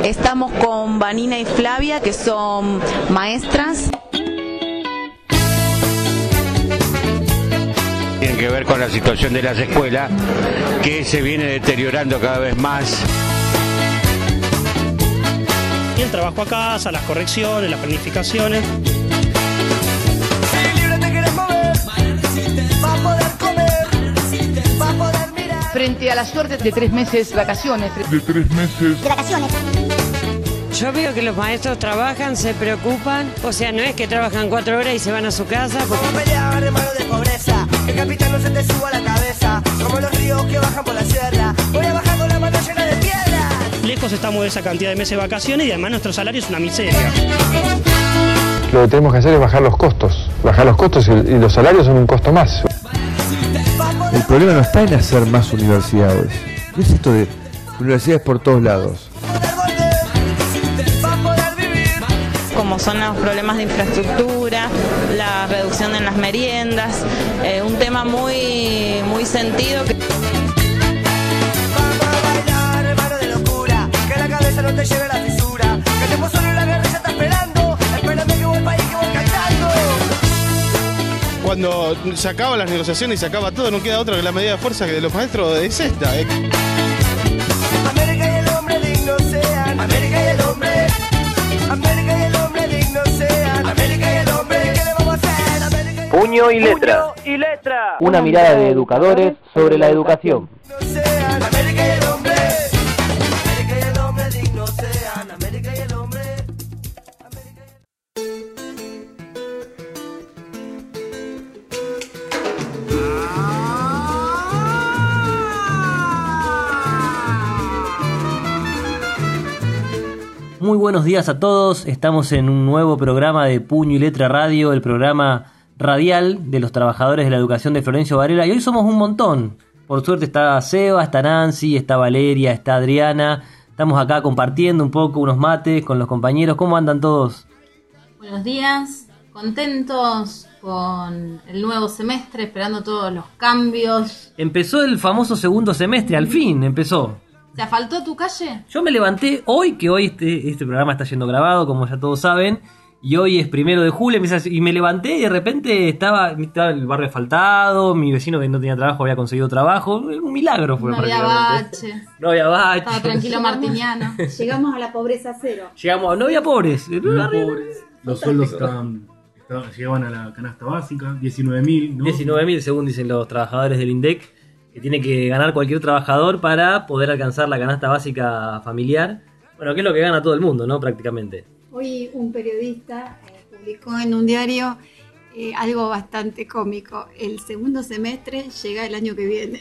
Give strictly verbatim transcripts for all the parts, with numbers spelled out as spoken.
Estamos con Vanina y Flavia, que son maestras. Tienen que ver con la situación de las escuelas, que se viene deteriorando cada vez más. Y el trabajo a casa, las correcciones, las planificaciones. Frente a la suerte de tres meses de vacaciones. De tres meses de vacaciones. Yo veo que los maestros trabajan, se preocupan, o sea, no es que trabajan cuatro horas y se van a su casa. Porque... Como pelear, hermano de pobreza, el capitán no se te suba a la cabeza, como los ríos que bajan por la sierra, voy a bajar con la mano llena de piedra. Lejos estamos de esa cantidad de meses de vacaciones y además nuestro salario es una miseria. Lo que tenemos que hacer es bajar los costos, bajar los costos y, y los salarios son un costo más. El problema no está en hacer más universidades. ¿Qué es esto de universidades por todos lados? Como son los problemas de infraestructura, la reducción en las meriendas, eh, un tema muy, muy sentido. Que... Vamos a bailar, hermano de locura, que la cabeza no te lleve la fisura, que te solo la guerra ya está esperando, espérame que voy al país que voy cantando. Cuando se acaban las negociaciones y se acaba todo, no queda otra que la medida de fuerza que de los maestros es esta. ¿eh? América y el hombre digno sean, América y el hombre, América y el hombre digno sean, América y el hombre, ¿qué le vamos a hacer? América y... Puño y letra. Puño y letra. Una mirada de educadores sobre la educación. Sean, América y el hombre, América y el hombre digno sean, América y el hombre. Muy buenos días a todos, estamos en un nuevo programa de Puño y Letra Radio, el programa radial de los trabajadores de la educación de Florencio Varela, y hoy somos un montón. Por suerte está Seba, está Nancy, está Valeria, está Adriana, estamos acá compartiendo un poco unos mates con los compañeros. ¿Cómo andan todos? Buenos días, contentos con el nuevo semestre, esperando todos los cambios. Empezó el famoso segundo semestre, al fin empezó. ¿Se asfaltó tu calle? Yo me levanté hoy, que hoy este, este programa está siendo grabado, como ya todos saben, y hoy es primero de julio, y me levanté y de repente estaba, estaba el barrio asfaltado, mi vecino que no tenía trabajo había conseguido trabajo, un milagro fue. No había bache. No había bache. Estaba tranquilo Martiniano. Llegamos a la pobreza cero. Llegamos, no había pobres. No había pobres. Los sueldos estaban, estaban, llegaban a la canasta básica, diecinueve mil, ¿no? diecinueve mil según dicen los trabajadores del INDEC. Que tiene que ganar cualquier trabajador para poder alcanzar la canasta básica familiar. Bueno, que es lo que gana todo el mundo, ¿no? Prácticamente. Hoy un periodista eh, publicó en un diario eh, algo bastante cómico. El segundo semestre llega el año que viene.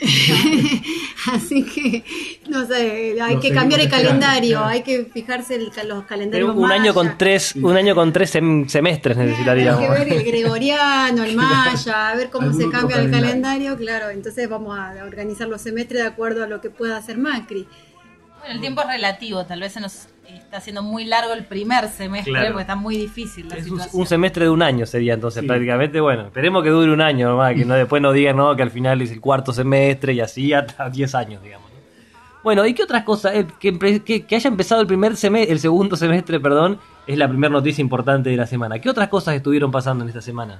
Así que, no sé, hay no que cambiar el calendario, claro. Hay que fijarse el, los calendarios. Pero un maya. año con tres, un año con tres sem- semestres necesitaríamos. Hay que ver el gregoriano, el maya, a ver cómo se cambia el calendario, claro. Entonces vamos a organizar los semestres de acuerdo a lo que pueda hacer Macri. Bueno, el tiempo es relativo, tal vez se nos está haciendo muy largo el primer semestre, claro. Porque está muy difícil la es situación. Un semestre de un año sería entonces, sí. Prácticamente, bueno, esperemos que dure un año nomás, que no después no digan no, que al final es el cuarto semestre y así hasta diez años, digamos. ¿No? Bueno, ¿y qué otras cosas? Eh, que, que, que haya empezado el primer semestre, el segundo semestre, perdón, es la primera noticia importante de la semana. ¿Qué otras cosas estuvieron pasando en esta semana?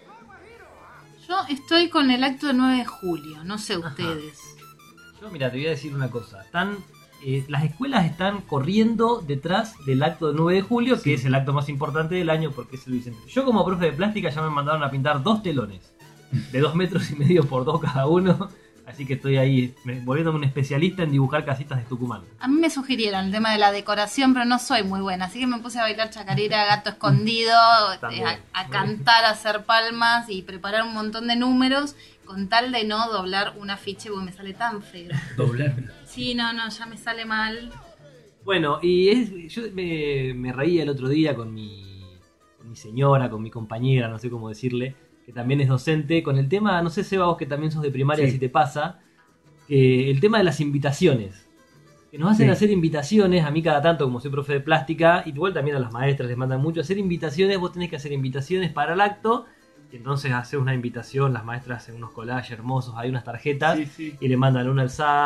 Yo estoy con el acto del nueve de julio, no sé ustedes. Ajá. Yo, mira, te voy a decir una cosa, están... Eh, las escuelas están corriendo detrás del acto del nueve de julio, sí. Que es el acto más importante del año porque es el bicentenario. Yo como profe de plástica ya me mandaron a pintar dos telones de dos metros y medio por dos cada uno, así que estoy ahí volviéndome un especialista en dibujar casitas de Tucumán. A mí me sugirieron el tema de la decoración, pero no soy muy buena, así que me puse a bailar chacarera, gato escondido, eh, a, a cantar, a hacer palmas y preparar un montón de números con tal de no doblar un afiche porque me sale tan feo. ¿Doblar? Sí, no, no, ya me sale mal. Bueno, y es, yo me, me reía el otro día con mi, con mi señora, con mi compañera, no sé cómo decirle, que también es docente, con el tema, no sé, Seba, vos que también sos de primaria, sí. Si te pasa, que el tema de las invitaciones. Que nos hacen sí. hacer invitaciones, a mí cada tanto, como soy profe de plástica, y igual también a las maestras les mandan mucho, hacer invitaciones, vos tenés que hacer invitaciones para el acto. Entonces haces una invitación, las maestras hacen unos collages hermosos, hay unas tarjetas, sí, sí. Y le mandan una al S A D,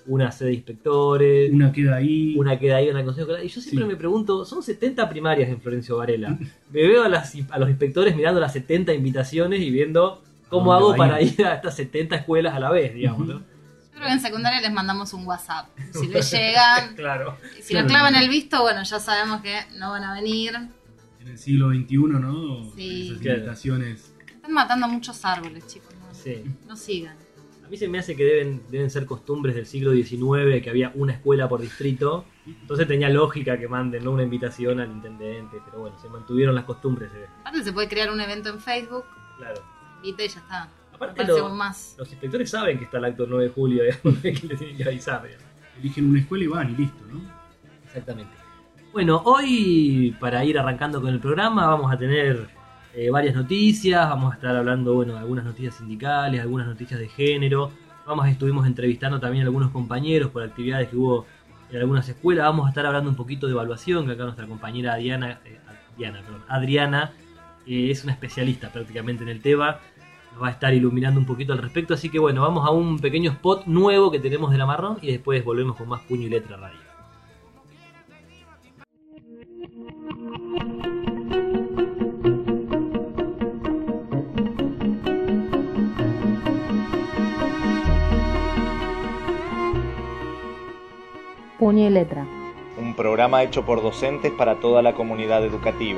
una sede de inspectores, una queda ahí, una queda ahí, una consejo escolar. Y yo siempre Sí. me pregunto, son setenta primarias en Florencio Varela. Me veo a, las, a los inspectores mirando las setenta invitaciones y viendo cómo ¿A dónde hago va a para ir? ir a estas setenta escuelas a la vez, digamos, ¿no? Yo creo que en secundaria les mandamos un WhatsApp. Si les llegan, Claro. si nos clavan el visto, bueno, ya sabemos que no van a venir. En el siglo veintiuno, ¿no? Sí. Esas Claro. invitaciones. Están matando muchos árboles, chicos. No, Sí. no sigan. A mí se me hace que deben, deben ser costumbres del siglo diecinueve, que había una escuela por distrito. Entonces tenía lógica que manden, ¿no?, una invitación al intendente. Pero bueno, se mantuvieron las costumbres, se ve. Aparte se puede crear un evento en Facebook, Claro. invita y ya está. Aparte Me parece lo- aún más. Los inspectores saben que está el acto del nueve de julio, digamos, que les tienen que avisar, digamos. Eligen una escuela y van y listo, ¿no? Exactamente. Bueno, hoy, para ir arrancando con el programa, vamos a tener eh, varias noticias. Vamos a estar hablando, bueno, de algunas noticias sindicales, algunas noticias de género. Vamos, estuvimos entrevistando también a algunos compañeros por actividades que hubo en algunas escuelas. Vamos a estar hablando un poquito de evaluación, que acá nuestra compañera Diana, eh, Diana, perdón, Adriana, eh, es una especialista prácticamente en el tema. Nos va a estar iluminando un poquito al respecto. Así que bueno, vamos a un pequeño spot nuevo que tenemos de La Marrón y después volvemos con más Puño y Letra Radio. Puño y Letra. Un programa hecho por docentes para toda la comunidad educativa.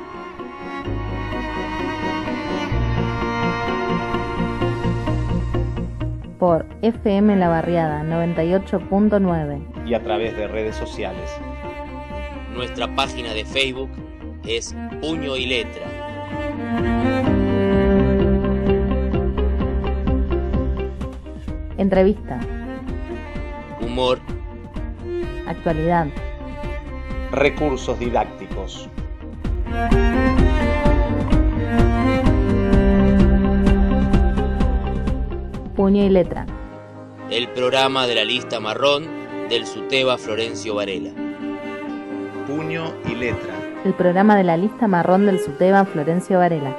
Por F M La Barriada noventa y ocho punto nueve. Y a través de redes sociales. Nuestra página de Facebook es Puño y Letra. Entrevista. Humor. Actualidad. Recursos didácticos. Puño y Letra. El programa de la lista marrón del SUTEBA Florencio Varela. Puño y Letra. El programa de la lista marrón del SUTEBA Florencio Varela.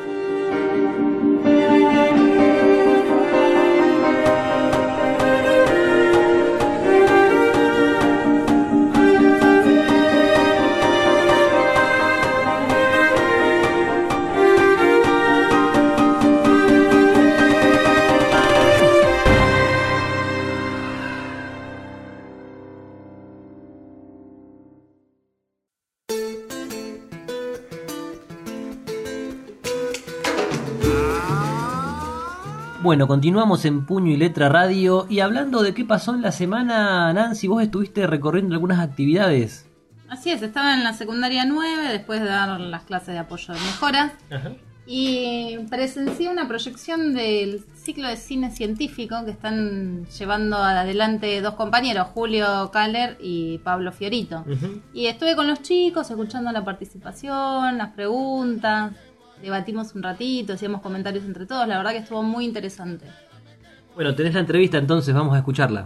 Bueno, continuamos en Puño y Letra Radio y hablando de qué pasó en la semana, Nancy, vos estuviste recorriendo algunas actividades. Así es, estaba en la secundaria nueve después de dar las clases de apoyo de mejoras Ajá. y presencié una proyección del ciclo de cine científico que están llevando adelante dos compañeros, Julio Caller y Pablo Fiorito. Uh-huh. Y estuve con los chicos escuchando la participación, las preguntas, debatimos un ratito, hacíamos comentarios entre todos, la verdad que estuvo muy interesante. Bueno, tenés la entrevista, entonces vamos a escucharla.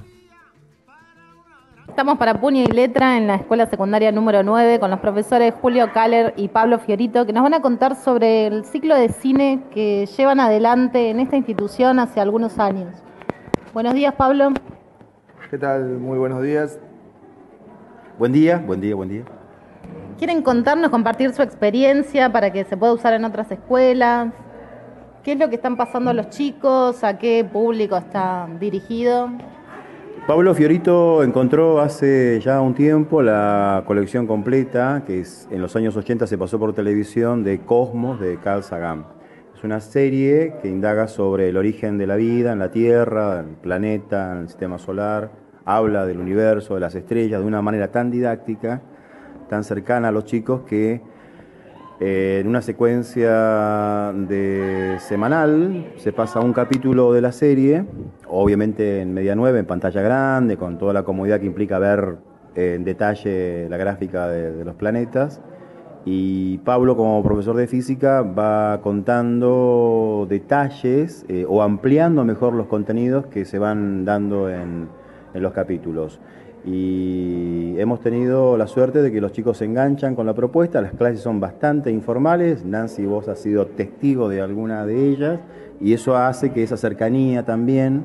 Estamos para Puño y Letra en la escuela secundaria número nueve con los profesores Julio Caller y Pablo Fiorito, que nos van a contar sobre el ciclo de cine que llevan adelante en esta institución hace algunos años. Buenos días, Pablo. ¿Qué tal? Muy buenos días. Buen día, buen día, buen día. ¿Quieren contarnos, compartir su experiencia para que se pueda usar en otras escuelas? ¿Qué es lo que están pasando los chicos? ¿A qué público está dirigido? Pablo Fiorito encontró hace ya un tiempo la colección completa, que es, en los años ochenta se pasó por televisión, de Cosmos, de Carl Sagan. Es una serie que indaga sobre el origen de la vida en la Tierra, en el planeta, en el sistema solar. Habla del universo, de las estrellas, de una manera tan didáctica, tan cercana a los chicos, que eh, en una secuencia de semanal se pasa un capítulo de la serie, obviamente en media nueve, en pantalla grande, con toda la comodidad que implica ver eh, en detalle la gráfica de, de los planetas. Y Pablo, como profesor de física, va contando detalles eh, o ampliando mejor los contenidos que se van dando en, en los capítulos. Y hemos tenido la suerte de que los chicos se enganchan con la propuesta. Las clases son bastante informales. Nancy, vos has sido testigo de alguna de ellas, y eso hace que esa cercanía también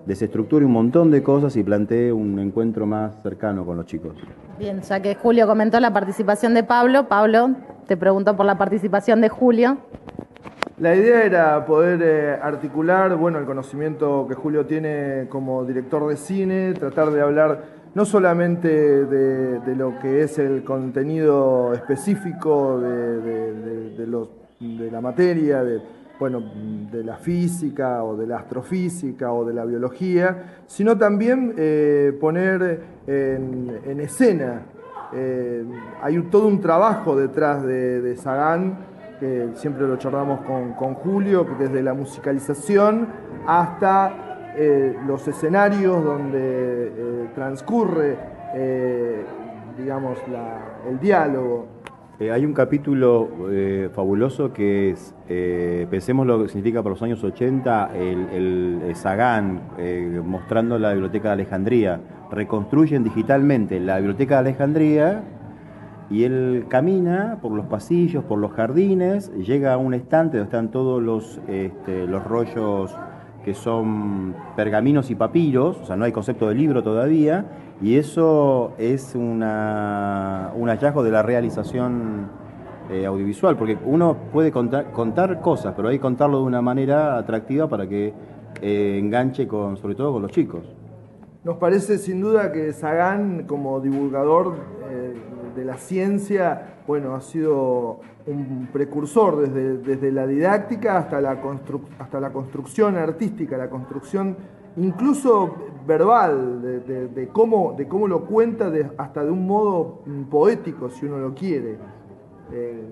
desestructure un montón de cosas y plantee un encuentro más cercano con los chicos. Bien, ya que Julio comentó la participación de Pablo, Pablo te preguntó por la participación de Julio. La idea era poder eh, articular, bueno, el conocimiento que Julio tiene como director de cine, tratar de hablar no solamente de, de lo que es el contenido específico de, de, de, de, los, de la materia, de, bueno, de la física o de la astrofísica o de la biología, sino también eh, poner en, en escena. Eh, hay un, todo un trabajo detrás de, de Sagan, que siempre lo charlamos con, con Julio, desde la musicalización hasta eh, los escenarios donde eh, transcurre, eh, digamos, la, el diálogo. Eh, hay un capítulo eh, fabuloso que es, eh, pensemos lo que significa para los años ochenta, el, el, el Sagan eh, mostrando la Biblioteca de Alejandría. Reconstruyen digitalmente la Biblioteca de Alejandría y él camina por los pasillos, por los jardines, llega a un estante donde están todos los, este, los rollos que son pergaminos y papiros, o sea, no hay concepto de libro todavía, y eso es una, un hallazgo de la realización eh, audiovisual, porque uno puede contar, contar cosas, pero hay que contarlo de una manera atractiva para que eh, enganche con, sobre todo con los chicos. Nos parece sin duda que Sagan, como divulgador eh, de la ciencia, bueno, ha sido un precursor desde, desde la didáctica hasta la, constru, hasta la construcción artística, la construcción incluso verbal, de, de, de, cómo, de cómo lo cuenta de, hasta de un modo poético, si uno lo quiere. Eh,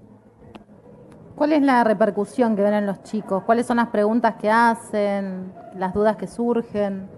¿Cuál es la repercusión que ven en los chicos? ¿Cuáles son las preguntas que hacen, las dudas que surgen?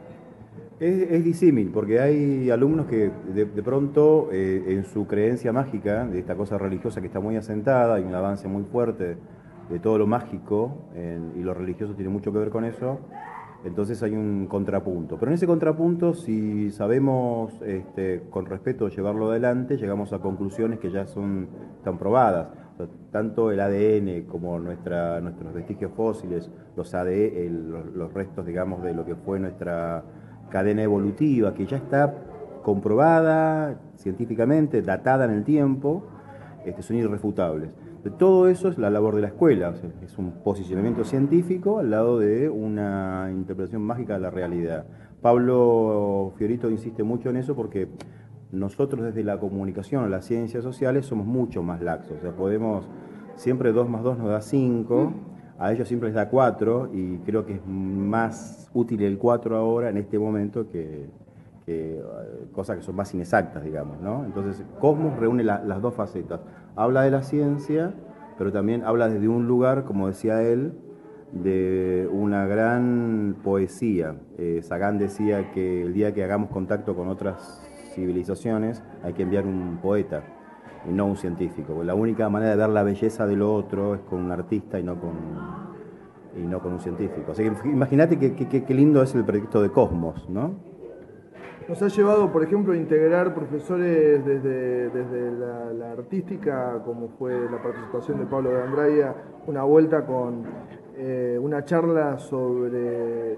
Es, es disímil, porque hay alumnos que de, de pronto eh, en su creencia mágica, de esta cosa religiosa que está muy asentada, hay un avance muy fuerte de todo lo mágico, en, y lo religioso tiene mucho que ver con eso, entonces hay un contrapunto. Pero en ese contrapunto, si sabemos este, con respeto llevarlo adelante, llegamos a conclusiones que ya son tan probadas. O sea, tanto el A D N como nuestra, nuestros vestigios fósiles, los, A D, el, los, los restos, digamos, de lo que fue nuestra cadena evolutiva, que ya está comprobada científicamente, datada en el tiempo, este, son irrefutables. De todo eso es la labor de la escuela, o sea, es un posicionamiento científico al lado de una interpretación mágica de la realidad. Pablo Fiorito insiste mucho en eso porque nosotros desde la comunicación o las ciencias sociales somos mucho más laxos, o sea, podemos, siempre dos más dos nos da cinco, a ellos siempre les da cuatro, y creo que es más útil el cuatro ahora, en este momento, que, que uh, cosas que son más inexactas, digamos, ¿no? Entonces, Cosmos reúne la, las dos facetas. Habla de la ciencia, pero también habla desde un lugar, como decía él, de una gran poesía. Eh, Sagan decía que el día que hagamos contacto con otras civilizaciones hay que enviar un poeta y no un científico. La única manera de ver la belleza del otro es con un artista y no con, y no con un científico. Así que imagínate qué que, que, que lindo es el proyecto de Cosmos, ¿no? Nos ha llevado, por ejemplo, a integrar profesores desde, desde la, la artística, como fue la participación de Pablo de Andraya, una vuelta con eh, una charla sobre eh,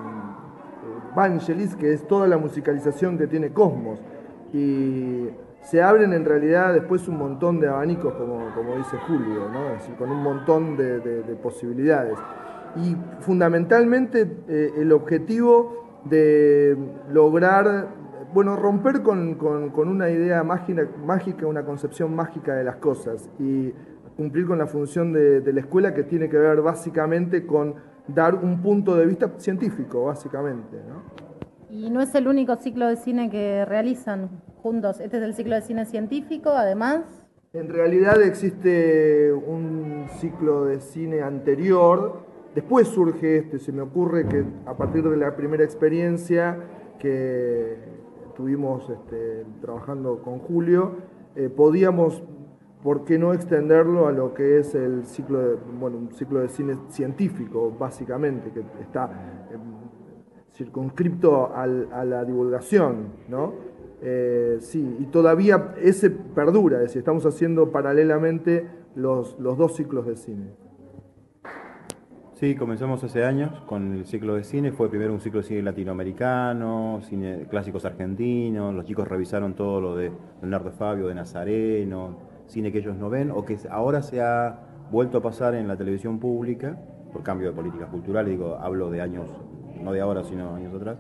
Vangelis, que es toda la musicalización que tiene Cosmos. Y se abren en realidad después un montón de abanicos, como, como dice Julio, ¿no? Es decir, con un montón de, de, de posibilidades. Y fundamentalmente eh, el objetivo de lograr, bueno, romper con, con, con una idea mágica, mágica, una concepción mágica de las cosas y cumplir con la función de, de la escuela, que tiene que ver básicamente con dar un punto de vista científico, básicamente, ¿no? Y no es el único ciclo de cine que realizan juntos. Este es el ciclo de cine científico, además. En realidad existe un ciclo de cine anterior. Después surge este. Se me ocurre que a partir de la primera experiencia que tuvimos este, trabajando con Julio, eh, podíamos, ¿por qué no extenderlo a lo que es el ciclo de, bueno, un ciclo de cine científico, básicamente, que está eh, circunscripto al, a la divulgación, ¿no? Eh, sí, y todavía ese perdura, es decir, estamos haciendo paralelamente los, los dos ciclos de cine. Sí, comenzamos hace años con el ciclo de cine. Fue primero un ciclo de cine latinoamericano, cine clásicos argentinos. Los chicos revisaron todo lo de Leonardo Fabio, de Nazareno, cine que ellos no ven o que ahora se ha vuelto a pasar en la televisión pública por cambio de políticas culturales. Digo, hablo de años, no de ahora, sino años atrás.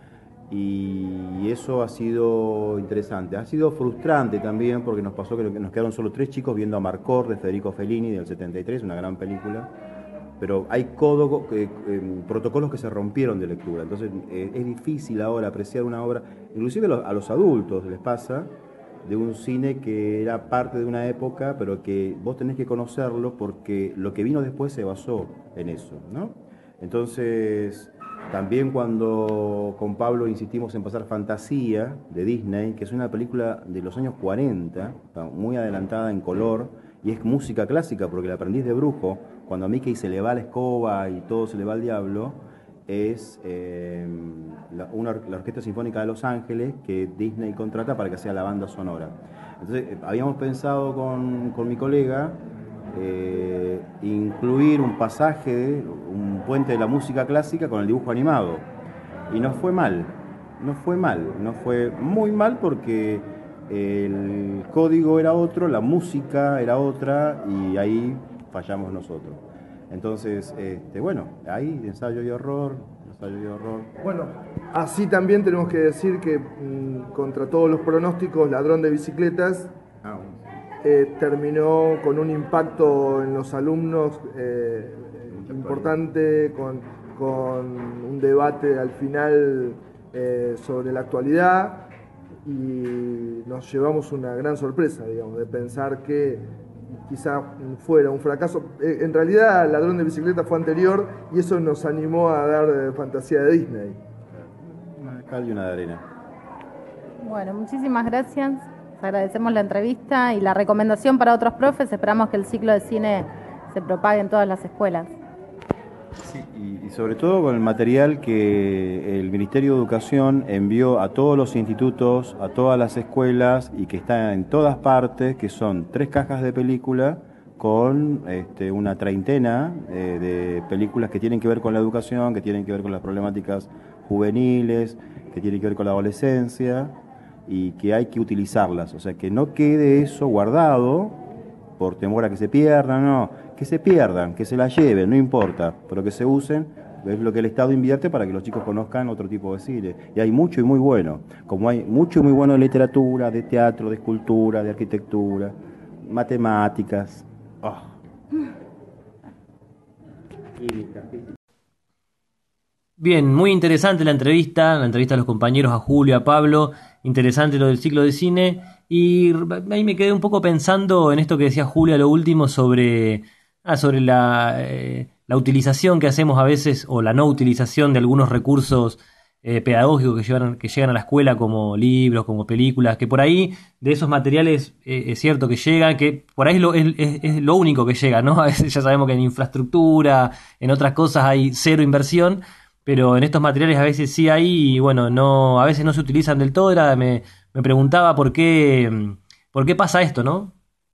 Y eso ha sido interesante. Ha sido frustrante también porque nos pasó que nos quedaron solo tres chicos viendo a Marcor de Federico Fellini del setenta y tres, una gran película. Pero hay código, eh, eh, protocolos que se rompieron de lectura, entonces eh, es difícil ahora apreciar una obra, inclusive a los, a los adultos les pasa, de un cine que era parte de una época, pero que vos tenés que conocerlo porque lo que vino después se basó en eso, ¿no? Entonces, también cuando con Pablo insistimos en pasar Fantasía de Disney, que es una película de los años cuarenta, muy adelantada en color, y es música clásica, porque El aprendiz de brujo, cuando a Mickey se le va la escoba y todo se le va al diablo, es eh, la, una, la Orquesta Sinfónica de Los Ángeles que Disney contrata para que sea la banda sonora. Entonces, eh, habíamos pensado con, con mi colega eh, incluir un pasaje, de, un puente de la música clásica con el dibujo animado. Y no fue mal, no fue mal, no fue muy mal porque el código era otro, la música era otra y ahí fallamos nosotros. Entonces, este, bueno, ahí ensayo y error, ensayo y error. Bueno, así también tenemos que decir que mmm, contra todos los pronósticos, Ladrón de Bicicletas ah, bueno. eh, terminó con un impacto en los alumnos eh, importante, con, con un debate al final eh, sobre la actualidad. Y nos llevamos una gran sorpresa, digamos, de pensar que quizá fuera un fracaso. En realidad, Ladrón de Bicicleta fue anterior y eso nos animó a dar Fantasía de Disney. Una cal y una de arena. Bueno, muchísimas gracias. Les agradecemos la entrevista y la recomendación para otros profes. Esperamos que el ciclo de cine se propague en todas las escuelas. Sí, y, y sobre todo con el material que el Ministerio de Educación envió a todos los institutos, a todas las escuelas y que está en todas partes, que son tres cajas de película con este, una treintena eh, de películas que tienen que ver con la educación, que tienen que ver con las problemáticas juveniles, que tienen que ver con la adolescencia y que hay que utilizarlas. O sea, que no quede eso guardado por temor a que se pierdan, no. Que se pierdan, que se las lleven, no importa, pero que se usen, es lo que el Estado invierte para que los chicos conozcan otro tipo de cine. Y hay mucho y muy bueno, como hay mucho y muy bueno de literatura, de teatro, de escultura, de arquitectura, matemáticas. Oh. Bien, muy interesante la entrevista, la entrevista a los compañeros, a Julio, a Pablo, interesante lo del ciclo de cine, y ahí me quedé un poco pensando en esto que decía Julio a lo último sobre... Ah, sobre la, eh, la utilización que hacemos a veces, o la no utilización de algunos recursos eh, pedagógicos que llegan, que llegan a la escuela, como libros, como películas, que por ahí de esos materiales eh, es cierto que llegan, que por ahí es lo, es, es, es lo único que llega, ¿no? A veces ya sabemos que en infraestructura, en otras cosas hay cero inversión, pero en estos materiales a veces sí hay, y bueno, no, a veces no se utilizan del todo. Era, me, me preguntaba por qué, por qué pasa esto, ¿no?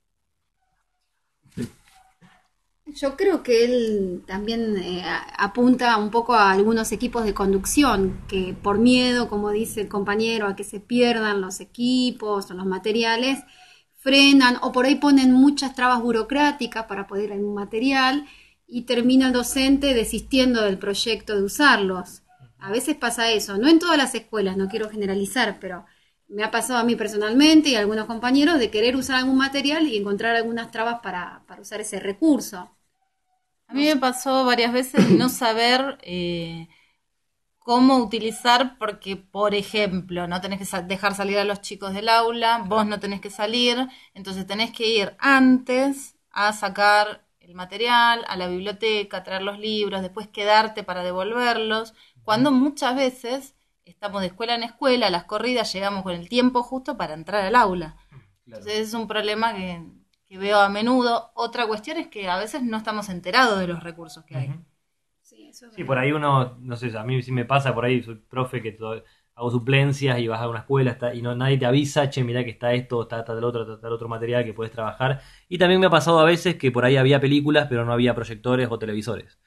Yo creo que él también eh, apunta un poco a algunos equipos de conducción que por miedo, como dice el compañero, a que se pierdan los equipos o los materiales, frenan o por ahí ponen muchas trabas burocráticas para poder ir en un material y termina el docente desistiendo del proyecto de usarlos. A veces pasa eso, no en todas las escuelas, no quiero generalizar, pero me ha pasado a mí personalmente y a algunos compañeros de querer usar algún material y encontrar algunas trabas para, para usar ese recurso. A mí me pasó varias veces no saber eh, cómo utilizar, porque, por ejemplo, no tenés que dejar salir a los chicos del aula, vos no tenés que salir, entonces tenés que ir antes a sacar el material, a la biblioteca, traer los libros, después quedarte para devolverlos, cuando muchas veces estamos de escuela en escuela, a las corridas llegamos con el tiempo justo para entrar al aula. Claro. Entonces es un problema que... que veo a menudo. Otra cuestión es que a veces no estamos enterados de los recursos que hay. Uh-huh. Sí, eso es sí, por ahí uno, no sé, a mí sí me pasa por ahí, soy profe que todo, hago suplencias y vas a una escuela está, y no nadie te avisa, che, mirá que está esto, está tal otro, tal otro material que puedes trabajar. Y también me ha pasado a veces que por ahí había películas, pero no había proyectores o televisores.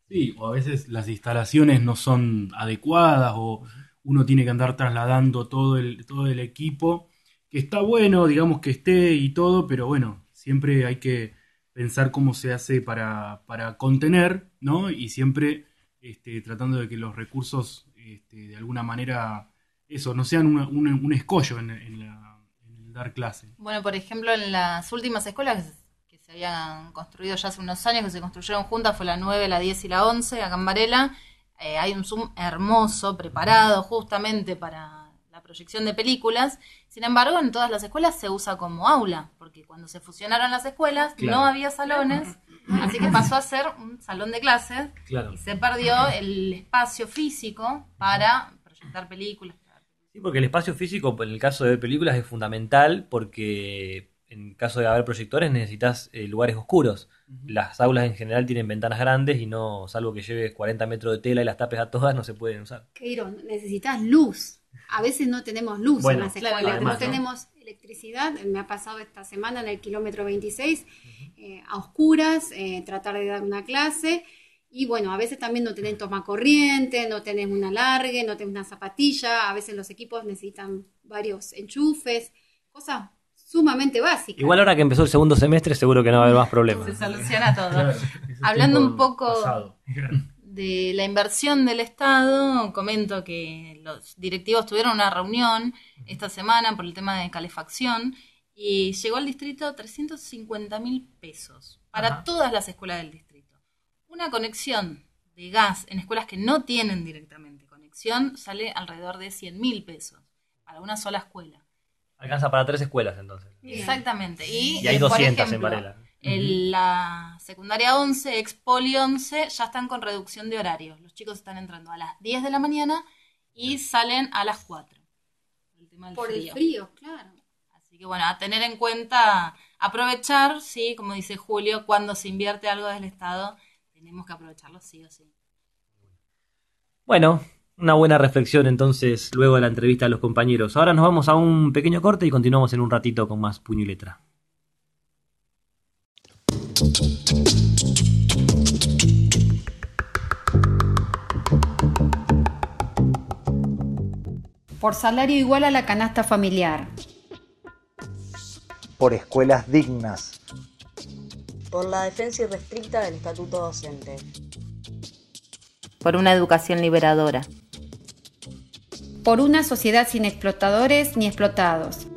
Sí, o a veces las instalaciones no son adecuadas o uno tiene que andar trasladando todo el, todo el equipo, que está bueno, digamos que esté y todo, pero bueno, siempre hay que pensar cómo se hace para, para contener, ¿no? Y siempre este, tratando de que los recursos este, de alguna manera, eso, no sean una, una, un escollo en, en, la, en el dar clase. Bueno, por ejemplo, en las últimas escuelas que se habían construido ya hace unos años, que se construyeron juntas, fue la nueve, la diez y la once, acá en Varela, eh, hay un Zoom hermoso, preparado justamente para la proyección de películas. Sin embargo, en todas las escuelas se usa como aula, porque cuando se fusionaron las escuelas Claro. no había salones, así que pasó a ser un salón de clases Claro. y se perdió el espacio físico para proyectar películas. Sí, porque el espacio físico, en el caso de ver películas, es fundamental porque en caso de haber proyectores necesitas eh, lugares oscuros. Las aulas en general tienen ventanas grandes y no, salvo que lleves cuarenta metros de tela y las tapes a todas, no se pueden usar. Keiro, necesitas luz. A veces no tenemos luz Bueno, en las escuelas, claro, además, no ¿no? tenemos electricidad. Me ha pasado esta semana en el kilómetro veintiséis, eh, a oscuras, eh, tratar de dar una clase. Y bueno, a veces también no tenés toma corriente, no tenés una alargue, no tenés una zapatilla. A veces los equipos necesitan varios enchufes, cosas sumamente básicas. Igual ahora que empezó el segundo semestre seguro que no va a haber más problemas. Se soluciona todo. Claro, ese Hablando tiempo un poco pasado. de la inversión del Estado, comento que los directivos tuvieron una reunión esta semana por el tema de calefacción y llegó al distrito trescientos cincuenta mil pesos para Ajá. todas las escuelas del distrito. Una conexión de gas en escuelas que no tienen directamente conexión sale alrededor de cien mil pesos para una sola escuela. Alcanza para tres escuelas entonces. Exactamente. Y, Y hay eh, por doscientas en ejemplo, Varela. en la secundaria once, Expoli once, ya están con reducción de horarios. Los chicos están entrando a las diez de la mañana y salen a las cuatro. El tema del Por frío. el frío, claro. Así que bueno, a tener en cuenta, aprovechar, sí, como dice Julio, cuando se invierte algo del Estado, tenemos que aprovecharlo sí o sí. Bueno, una buena reflexión entonces luego de la entrevista a los compañeros. Ahora nos vamos a un pequeño corte y continuamos en un ratito con más Puño y Letra. Por salario igual a la canasta familiar. Por escuelas dignas. Por la defensa irrestricta del estatuto docente. Por una educación liberadora. Por una sociedad sin explotadores ni explotados.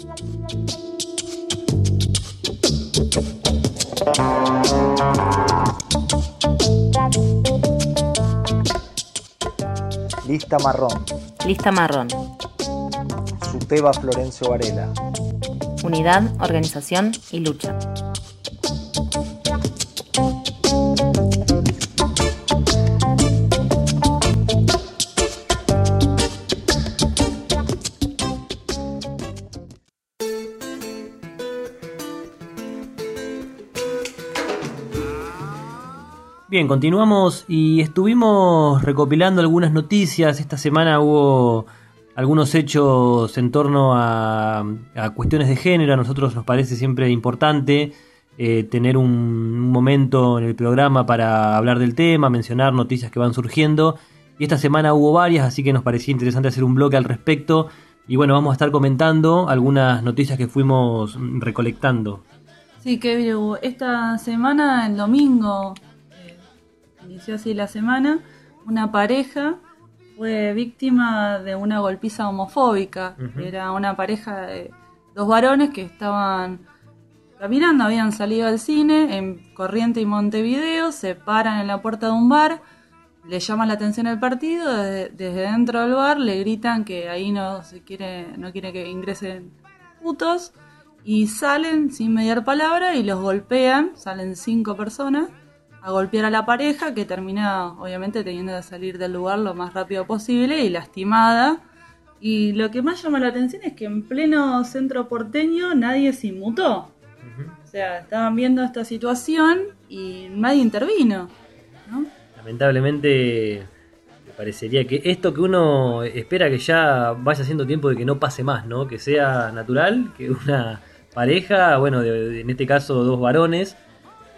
Lista marrón. Lista marrón. Suteba Florencio Varela. Unidad, organización y lucha. Bien, continuamos y estuvimos recopilando algunas noticias. Esta semana hubo algunos hechos en torno a, a cuestiones de género. A nosotros nos parece siempre importante eh, tener un, un momento en el programa para hablar del tema, mencionar noticias que van surgiendo. Y esta semana hubo varias, así que nos parecía interesante hacer un bloque al respecto. Y bueno, vamos a estar comentando algunas noticias que fuimos recolectando. Sí, que esta semana, el domingo, eh, inició así la semana, una pareja fue víctima de una golpiza homofóbica. Ujú. Era una pareja de dos varones que estaban caminando, habían salido al cine en Corrientes y Montevideo, se paran en la puerta de un bar, le llaman la atención el partido, desde, desde dentro del bar le gritan que ahí no se quiere, no quiere que ingresen putos, y salen sin mediar palabra y los golpean, salen cinco personas a golpear a la pareja, que termina obviamente teniendo que salir del lugar lo más rápido posible y lastimada. Y lo que más llama la atención es que en pleno centro porteño nadie se inmutó. O sea, estaban viendo esta situación y nadie intervino, ¿no? Lamentablemente me parecería que esto que uno espera que ya vaya siendo tiempo de que no pase más, ¿no? Que sea natural, que una pareja, bueno, de- de- en este caso dos varones,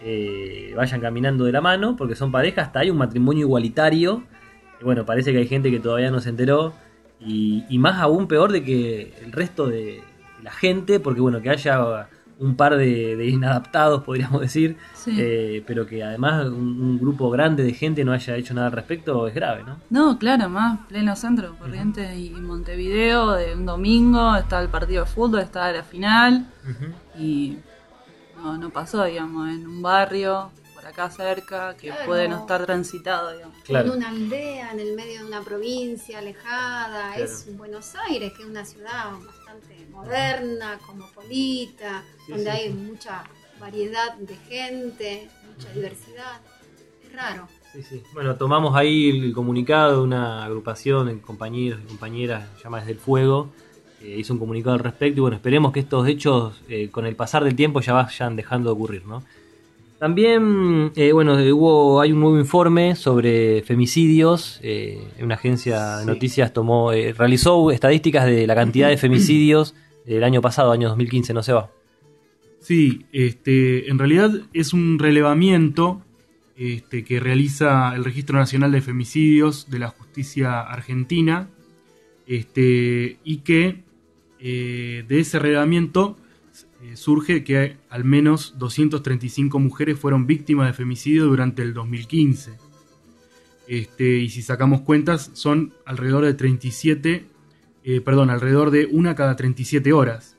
eh, vayan caminando de la mano, porque son parejas, hasta hay un matrimonio igualitario, y bueno, parece que hay gente que todavía no se enteró, y, y más aún peor de que el resto de, de la gente, porque bueno, que haya un par de, de inadaptados, podríamos decir, Sí. eh, pero que además un, un grupo grande de gente no haya hecho nada al respecto, es grave, ¿no? No, claro, más pleno centro, Corrientes y Montevideo, de un domingo, está el partido de fútbol, está la final, y no, no pasó, digamos, en un barrio, por acá cerca, que Claro. puede no estar transitado, digamos. Claro. En una aldea, en el medio de una provincia alejada, Claro. es Buenos Aires, que es una ciudad bastante moderna, cosmopolita, Sí, donde sí, hay sí. mucha variedad de gente, mucha diversidad. Es raro. Sí, sí. Bueno, tomamos ahí el comunicado de una agrupación de compañeros y compañeras, llama Desde el Fuego, eh, hizo un comunicado al respecto, y bueno, esperemos que estos hechos eh, con el pasar del tiempo ya vayan dejando de ocurrir, ¿no? También, eh, bueno, hubo, hay un nuevo informe sobre femicidios. Eh, una agencia de Sí. noticias tomó, eh, realizó estadísticas de la cantidad de femicidios del año pasado, año dos mil quince, ¿no se va? Sí, este, en realidad es un relevamiento este, que realiza el Registro Nacional de Femicidios de la Justicia Argentina, este, y que eh, de ese relevamiento eh, surge que al menos doscientas treinta y cinco mujeres fueron víctimas de femicidio durante el dos mil quince. Este, y si sacamos cuentas, son alrededor de treinta y siete, eh, perdón, alrededor de una cada treinta y siete horas.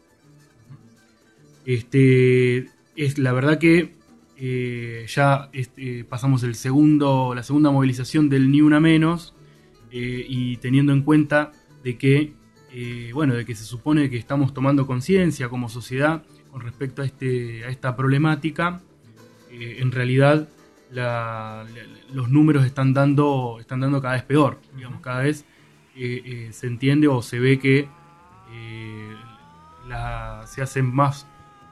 Este, es la verdad que eh, ya este, pasamos el segundo, la segunda movilización del Ni Una Menos, eh, y teniendo en cuenta de que, eh, bueno, de que se supone que estamos tomando conciencia como sociedad con respecto a, este, a esta problemática, eh, en realidad la, la, los números están dando, están dando cada vez peor, digamos, cada vez eh, eh, se entiende o se ve que eh, la, se hacen más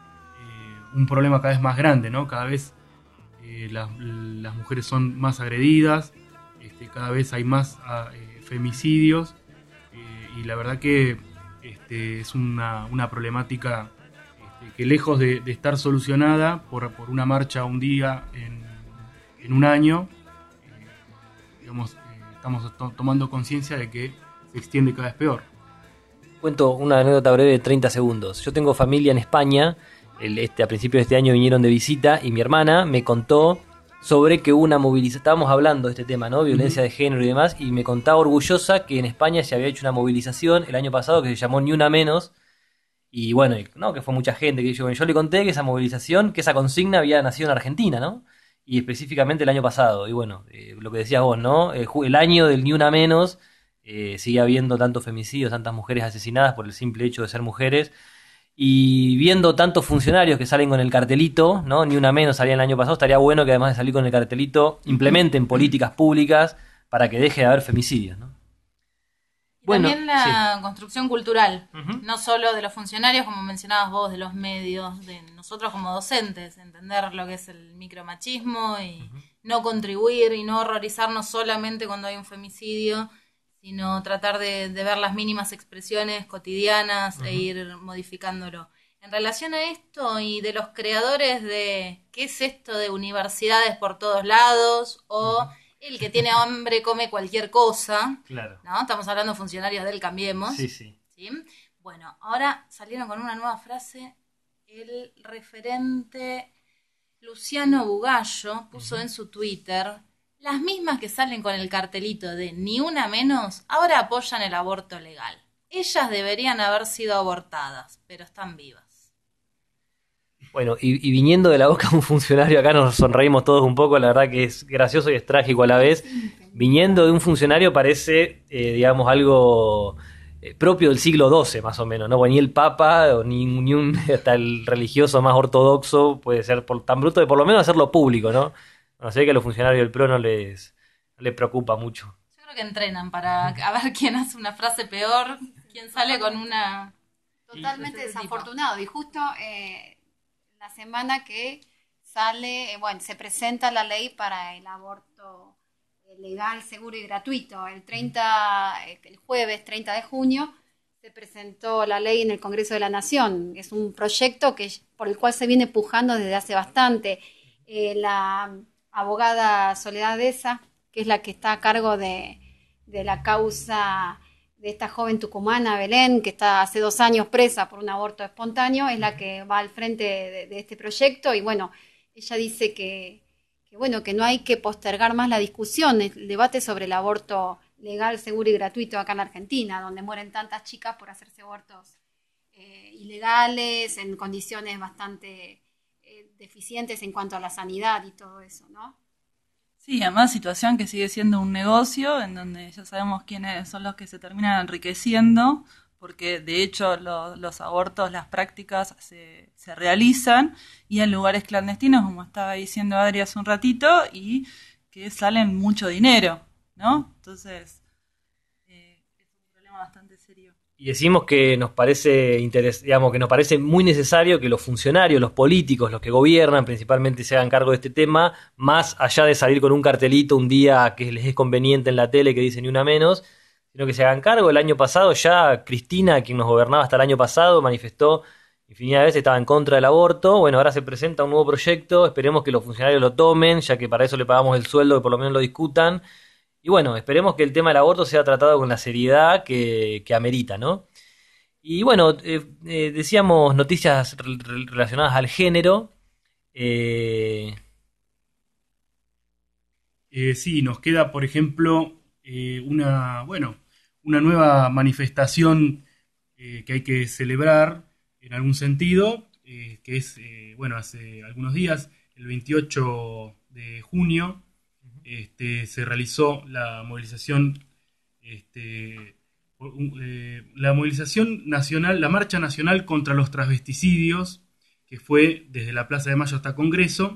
un problema cada vez más grande, ¿no? Cada vez eh, las, las mujeres son más agredidas, este, cada vez hay más eh, femicidios, eh, y la verdad que este, es una, una problemática este, que lejos de, de estar solucionada por, por una marcha un día en, en un año, eh, digamos, eh, estamos to- tomando conciencia de que se extiende cada vez peor. Cuento una anécdota breve de treinta segundos. Yo tengo familia en España. El, este, a principios de este año vinieron de visita y mi hermana me contó sobre que hubo una movilización. Estábamos hablando de este tema, ¿no? Violencia Uh-huh. de género y demás, y me contaba orgullosa que en España se había hecho una movilización el año pasado que se llamó Ni Una Menos. Y bueno, y, no, que fue mucha gente. Que yo, yo le conté que esa movilización, que esa consigna había nacido en Argentina, ¿no? Y específicamente el año pasado. Y bueno, eh, lo que decías vos, ¿no? El, ju- el año del Ni Una Menos, eh, sigue habiendo tantos femicidios, tantas mujeres asesinadas por el simple hecho de ser mujeres. Y viendo tantos funcionarios que salen con el cartelito, ¿no? Ni Una Menos salía el año pasado, estaría bueno que además de salir con el cartelito, implementen políticas públicas para que deje de haber femicidios, ¿no? Y Bueno, también la sí. construcción cultural, Ujú. no solo de los funcionarios, como mencionabas vos, de los medios, de nosotros como docentes, entender lo que es el micromachismo y no contribuir y no horrorizarnos solamente cuando hay un femicidio, sino tratar de, de ver las mínimas expresiones cotidianas Ujú. e ir modificándolo. En relación a esto y de los creadores de ¿qué es esto de universidades por todos lados? O el que tiene hambre come cualquier cosa, Claro. ¿no? Estamos hablando de funcionarios del Cambiemos. Sí, sí. ¿Sí? Bueno, ahora salieron con una nueva frase. El referente Luciano Bugallo puso en su Twitter: las mismas que salen con el cartelito de Ni Una Menos ahora apoyan el aborto legal. Ellas deberían haber sido abortadas, pero están vivas. Bueno, y, y viniendo de la boca de un funcionario, acá nos sonreímos todos un poco, la verdad que es gracioso y es trágico a la vez. Viniendo de un funcionario parece, eh, digamos, algo eh, propio del siglo doce, más o menos, ¿no? Bueno, ni el Papa, o ni, ni un, hasta el religioso más ortodoxo puede ser por, tan bruto de por lo menos hacerlo público, ¿no? No sé que a los funcionarios del P R O no les, no les preocupa mucho. Yo creo que entrenan para a ver quién hace una frase peor, quién sale con una... Totalmente de ese tipo. desafortunado. Y justo eh, la semana que sale, eh, bueno, se presenta la ley para el aborto eh, legal, seguro y gratuito. El treinta, eh, el jueves treinta de junio se presentó la ley en el Congreso de la Nación. Es un proyecto que por el cual se viene pujando desde hace bastante. eh, la abogada Soledad Deza, que es la que está a cargo de, de la causa de esta joven tucumana, Belén, que está hace dos años presa por un aborto espontáneo, es la que va al frente de, de este proyecto. Y bueno, ella dice que, que, bueno, que no hay que postergar más la discusión, el debate sobre el aborto legal, seguro y gratuito acá en la Argentina, donde mueren tantas chicas por hacerse abortos eh, ilegales, en condiciones bastante eh, deficientes en cuanto a la sanidad y todo eso, ¿no? Sí, además situación que sigue siendo un negocio en donde ya sabemos quiénes son los que se terminan enriqueciendo, porque de hecho lo, los abortos, las prácticas se, se realizan y en lugares clandestinos, como estaba diciendo Adri hace un ratito, y que salen mucho dinero, ¿no? Entonces, eh, es un problema bastante serio. Y decimos que nos parece interes- digamos que nos parece muy necesario que los funcionarios, los políticos, los que gobiernan principalmente se hagan cargo de este tema, más allá de salir con un cartelito un día que les es conveniente en la tele que dice ni una menos, sino que se hagan cargo. El año pasado ya Cristina, quien nos gobernaba hasta el año pasado, manifestó infinidad de veces, estaba en contra del aborto. Bueno, ahora se presenta un nuevo proyecto, esperemos que los funcionarios lo tomen, ya que para eso le pagamos el sueldo, que por lo menos lo discutan. Y bueno, esperemos que el tema del aborto sea tratado con la seriedad que, que amerita, ¿no? Y bueno, eh, eh, decíamos noticias re- re- relacionadas al género. Eh... Eh, sí, nos queda, por ejemplo, eh, una, bueno, una nueva manifestación eh, que hay que celebrar en algún sentido, eh, que es, eh, bueno, hace algunos días, el veintiocho de junio, Este, se realizó la movilización, este, eh, la movilización nacional, la marcha nacional contra los transvesticidios, que fue desde la Plaza de Mayo hasta Congreso,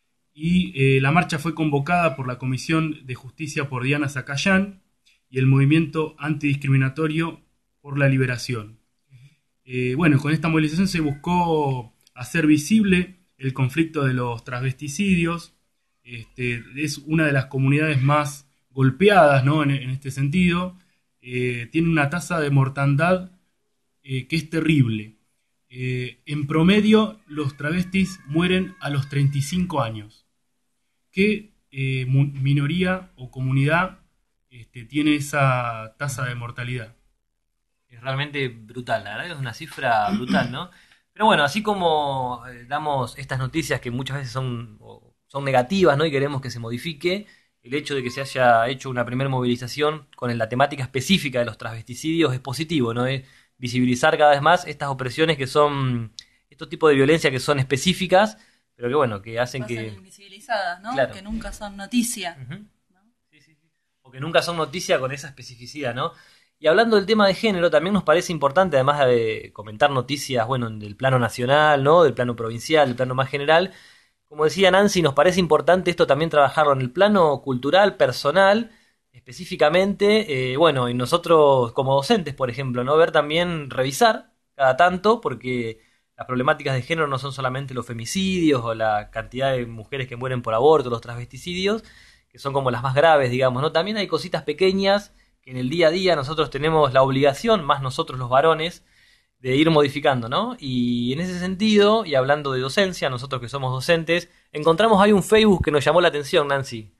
y eh, la marcha fue convocada por la Comisión de Justicia por Diana Zacayán y el Movimiento Antidiscriminatorio por la Liberación. Eh, bueno, con esta movilización se buscó hacer visible el conflicto de los transvesticidios. Este, es una de las comunidades más golpeadas, ¿no? en, en este sentido. Eh, tiene una tasa de mortandad eh, que es terrible. Eh, en promedio, los travestis mueren a los treinta y cinco años. ¿Qué eh, mu- minoría o comunidad este, tiene esa tasa de mortalidad? Es realmente brutal, la verdad que es una cifra brutal, ¿no? Pero bueno, así como eh, damos estas noticias que muchas veces son... o, son negativas, ¿no? Y queremos que se modifique, el hecho de que se haya hecho una primera movilización con la temática específica de los transvesticidios es positivo, ¿no? Es visibilizar cada vez más estas opresiones que son, estos tipos de violencia que son específicas, pero que bueno, que hacen Pasan que... invisibilizadas, ¿no? Claro. Que nunca son noticia. Uh-huh. Sí, sí, sí. O que nunca son noticia con esa especificidad, ¿no? Y hablando del tema de género, también nos parece importante, además de comentar noticias, bueno, del plano nacional, ¿no? Del plano provincial, del plano más general. Como decía Nancy, nos parece importante esto también trabajarlo en el plano cultural, personal, específicamente, eh, bueno, y nosotros como docentes, por ejemplo, ¿no? Ver también, revisar cada tanto, porque las problemáticas de género no son solamente los femicidios o la cantidad de mujeres que mueren por aborto, los transvesticidios, que son como las más graves, digamos, ¿no? También hay cositas pequeñas que en el día a día nosotros tenemos la obligación, más nosotros los varones, de ir modificando, ¿no? Y en ese sentido, y hablando de docencia, nosotros que somos docentes, encontramos ahí un Facebook que nos llamó la atención, Nancy.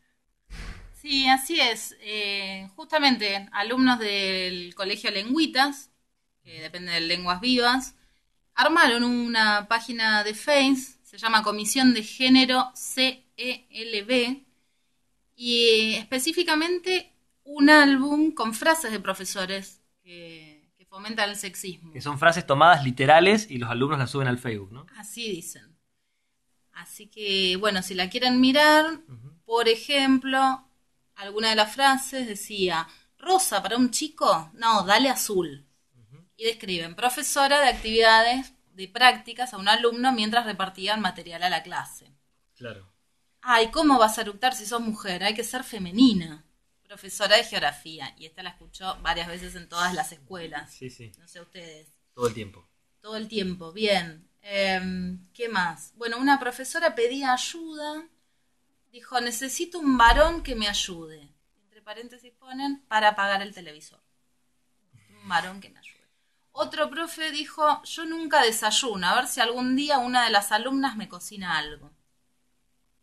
Sí, así es. Eh, justamente, alumnos del Colegio Lengüitas, que depende de Lenguas Vivas, armaron una página de Face, se llama Comisión de Género C E L B, y específicamente un álbum con frases de profesores que... fomenta el sexismo. Que son frases tomadas literales y los alumnos las suben al Facebook, ¿no? Así dicen. Así que, bueno, si la quieren mirar, uh-huh. Por ejemplo, alguna de las frases decía, rosa para un chico, no, dale azul. Uh-huh. Y describen, profesora de actividades de prácticas a un alumno mientras repartían material a la clase. Claro. Ay, ¿cómo vas a eructar si sos mujer? Hay que ser femenina. Profesora de geografía, y esta la escuchó varias veces en todas las escuelas. Sí, sí. No sé ustedes. Todo el tiempo. Todo el tiempo, bien. Eh, ¿Qué más? Bueno, una profesora pedía ayuda, dijo, necesito un varón que me ayude. Entre paréntesis ponen, para apagar el televisor. Un varón que me ayude. Otro profe dijo, yo nunca desayuno, a ver si algún día una de las alumnas me cocina algo.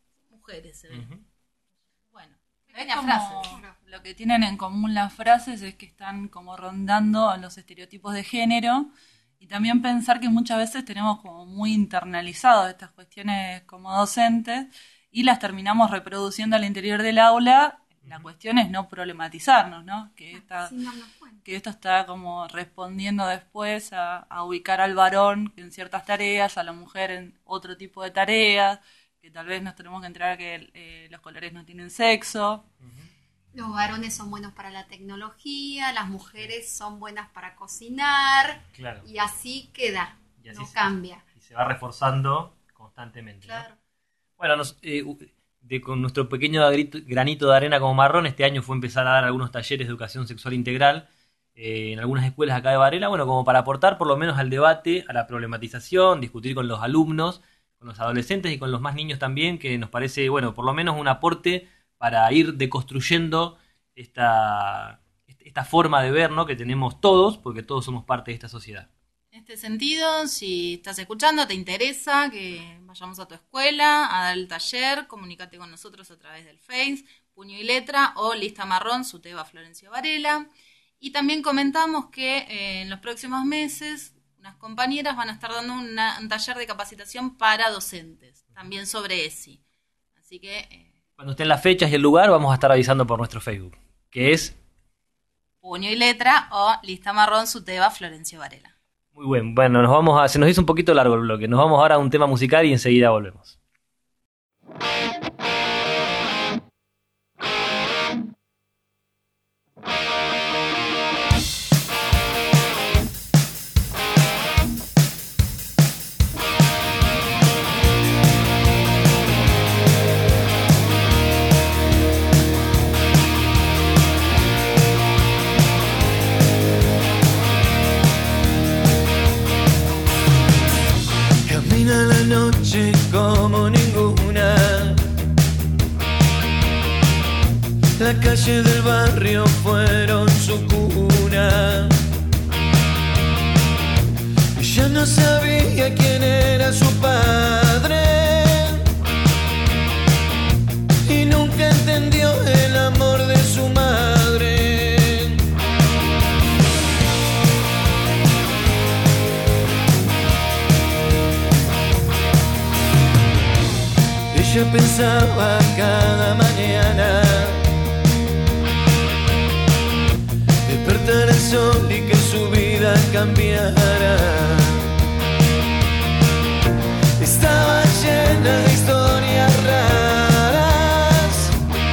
mujeres, se ve. Uh-huh. Bueno, pequeña frase. Lo que tienen en común las frases es que están como rondando los estereotipos de género y también pensar que muchas veces tenemos como muy internalizados estas cuestiones como docentes y las terminamos reproduciendo al interior del aula. La cuestión es no problematizarnos, ¿no? Que, esta, que esto está como respondiendo después a, a ubicar al varón en ciertas tareas, a la mujer en otro tipo de tareas, que tal vez nos tenemos que enterar que eh, los colores no tienen sexo. Los varones son buenos para la tecnología, las mujeres son buenas para cocinar, claro. Y así queda, y así no se, cambia. Y se va reforzando constantemente. Claro. ¿No? Bueno, nos, eh, de, con nuestro pequeño granito de arena como Marrón, este año fue empezar a dar algunos talleres de educación sexual integral eh, en algunas escuelas acá de Varela, bueno, como para aportar por lo menos al debate, a la problematización, discutir con los alumnos, con los adolescentes y con los más niños también, que nos parece, bueno, por lo menos un aporte para ir deconstruyendo esta, esta forma de ver, ¿no?, que tenemos todos, porque todos somos parte de esta sociedad. En este sentido, si estás escuchando, te interesa que vayamos a tu escuela a dar el taller, comunícate con nosotros a través del Face, Puño y Letra o Lista Marrón, Suteba Florencio Varela. Y también comentamos que eh, en los próximos meses unas compañeras van a estar dando una, un taller de capacitación para docentes, también sobre E S I. Así que... Eh, Cuando estén las fechas y el lugar, vamos a estar avisando por nuestro Facebook, que es Puño y Letra o Lista Marrón, Suteba Florencio Varela. Muy bien, bueno, nos vamos a, se nos hizo un poquito largo el bloque. Nos vamos ahora a un tema musical y enseguida volvemos. La noche como ninguna, la calle del barrio fueron su cuna. Ella no sabía quién era su padre y nunca entendió el amor de su madre. Ella pensaba cada mañana despertar el sol y que su vida cambiara. Estaba llena de historias raras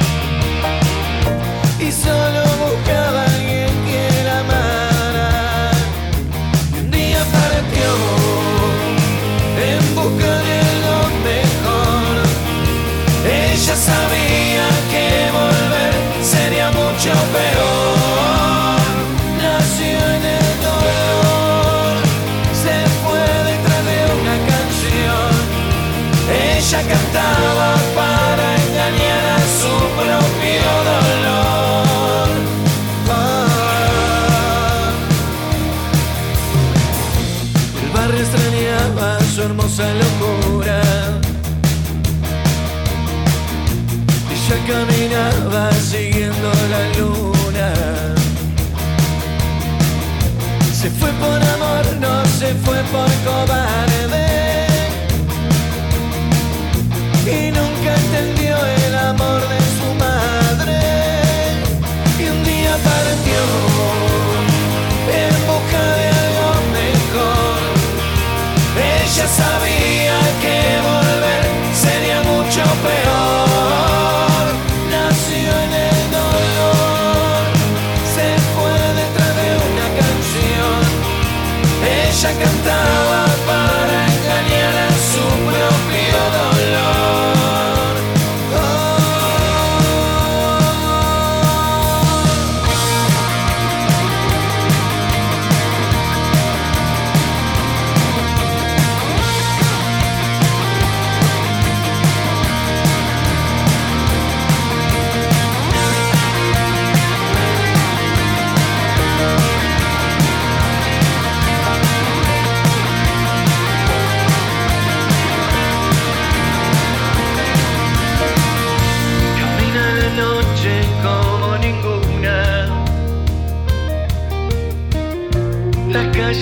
y solo buscaba a alguien que la amara. Y un día partió en busca de algo mejor. Ella sabía que volver sería mucho peor. Nació en el dolor, se fue detrás de una canción. Ella cantaba para engañar a su propio dolor. Ah. El barrio extrañaba su hermosa locura. Ella caminaba siguiendo la luna. Se fue por amor, no se fue por cobarde. Y nunca entendió el amor de su madre. Y un día partió en busca de algo mejor. Ella sabía que volver sería mucho peor. Nació en el dolor, se fue detrás de una canción. Ella cantaba para engañar a su propio dolor.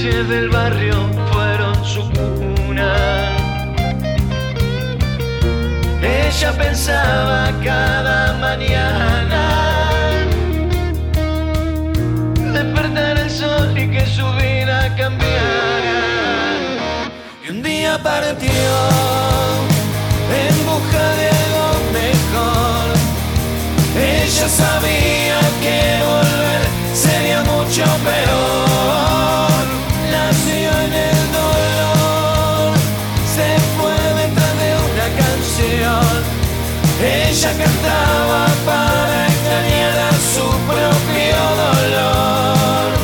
calles del barrio fueron su cuna. Ella pensaba cada mañana despertar el sol y que su vida cambiara. Y un día partió en busca de algo mejor. Ella sabía que volver sería mucho peor. Nació en el dolor, se fue detrás de una canción. Ella cantaba para engañar a su propio dolor.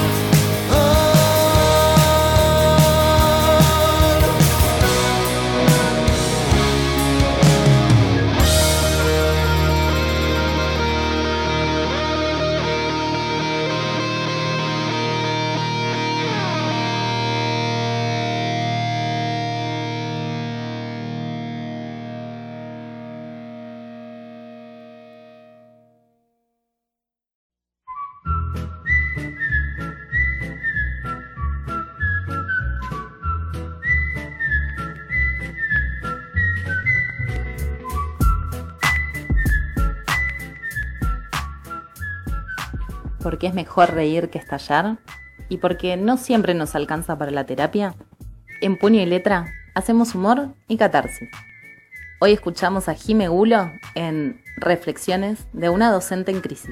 Porque es mejor reír que estallar y porque no siempre nos alcanza para la terapia, en Puño y Letra hacemos humor y catarsis. Hoy escuchamos a Jime Gulo en Reflexiones de una docente en crisis.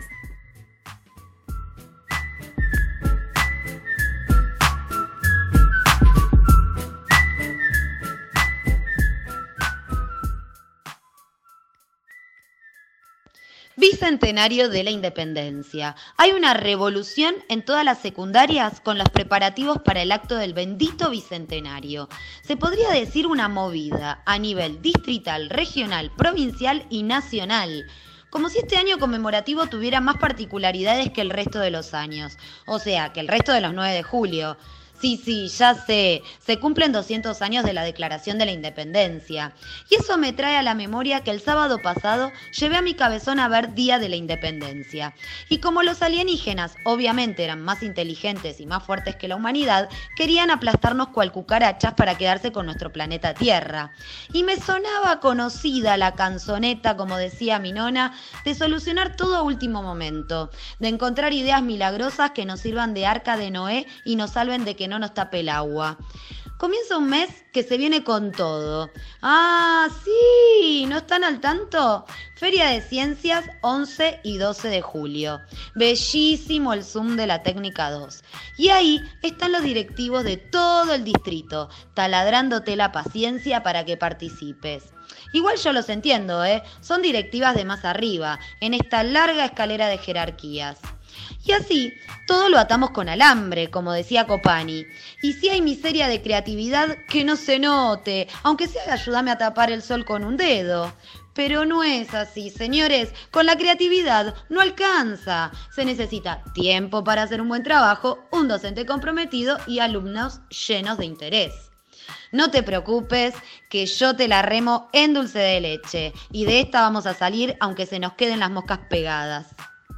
Bicentenario de la Independencia. Hay una revolución en todas las secundarias con los preparativos para el acto del bendito Bicentenario. Se podría decir una movida a nivel distrital, regional, provincial y nacional. Como si este año conmemorativo tuviera más particularidades que el resto de los años. O sea, que el resto de los nueve de julio. Sí, sí, ya sé, se cumplen doscientos años de la Declaración de la Independencia. Y eso me trae a la memoria que el sábado pasado llevé a mi cabezón a ver Día de la Independencia. Y como los alienígenas obviamente eran más inteligentes y más fuertes que la humanidad, querían aplastarnos cual cucarachas para quedarse con nuestro planeta Tierra. Y me sonaba conocida la canzoneta, como decía mi nona, de solucionar todo a último momento, de encontrar ideas milagrosas que nos sirvan de arca de Noé y nos salven de que no nos tape el agua. Comienza un mes que se viene con todo. Ah, sí, ¿no están al tanto? Feria de Ciencias, once y doce de julio. Bellísimo el Zoom de la Técnica dos. Y ahí están los directivos de todo el distrito, taladrándote la paciencia para que participes. Igual yo los entiendo, ¿eh? Son directivas de más arriba, en esta larga escalera de jerarquías. Y así, todo lo atamos con alambre, como decía Copani. Y si hay miseria de creatividad, que no se note, aunque sea ayúdame a tapar el sol con un dedo. Pero no es así, señores. Con la creatividad no alcanza. Se necesita tiempo para hacer un buen trabajo, un docente comprometido y alumnos llenos de interés. No te preocupes, que yo te la remo en dulce de leche. Y de esta vamos a salir aunque se nos queden las moscas pegadas.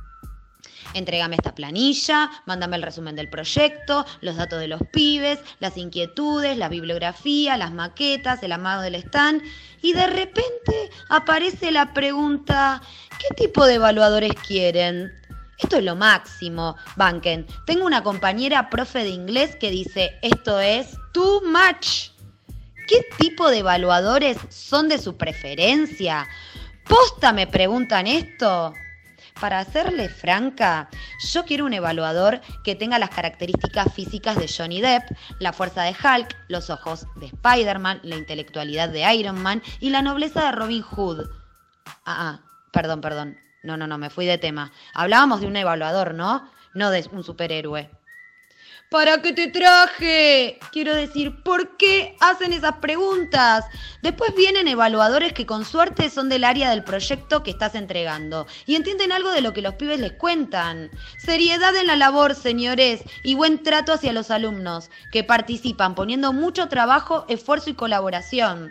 Entrégame esta planilla, mándame el resumen del proyecto, los datos de los pibes, las inquietudes, la bibliografía, las maquetas, el armado del stand. Y de repente aparece la pregunta, ¿qué tipo de evaluadores quieren? Esto es lo máximo, banquen. Tengo una compañera profe de inglés que dice, esto es too much. ¿Qué tipo de evaluadores son de su preferencia? ¿Posta me preguntan esto? Para serle franca, yo quiero un evaluador que tenga las características físicas de Johnny Depp, la fuerza de Hulk, los ojos de Spider-Man, la intelectualidad de Iron Man y la nobleza de Robin Hood. Ah, ah, perdón, perdón. No, no, no, me fui de tema. Hablábamos de un evaluador, ¿no? No de un superhéroe. ¿Para qué te traje? Quiero decir, ¿por qué hacen esas preguntas? Después vienen evaluadores que con suerte son del área del proyecto que estás entregando y entienden algo de lo que los pibes les cuentan. Seriedad en la labor, señores, y buen trato hacia los alumnos, que participan poniendo mucho trabajo, esfuerzo y colaboración.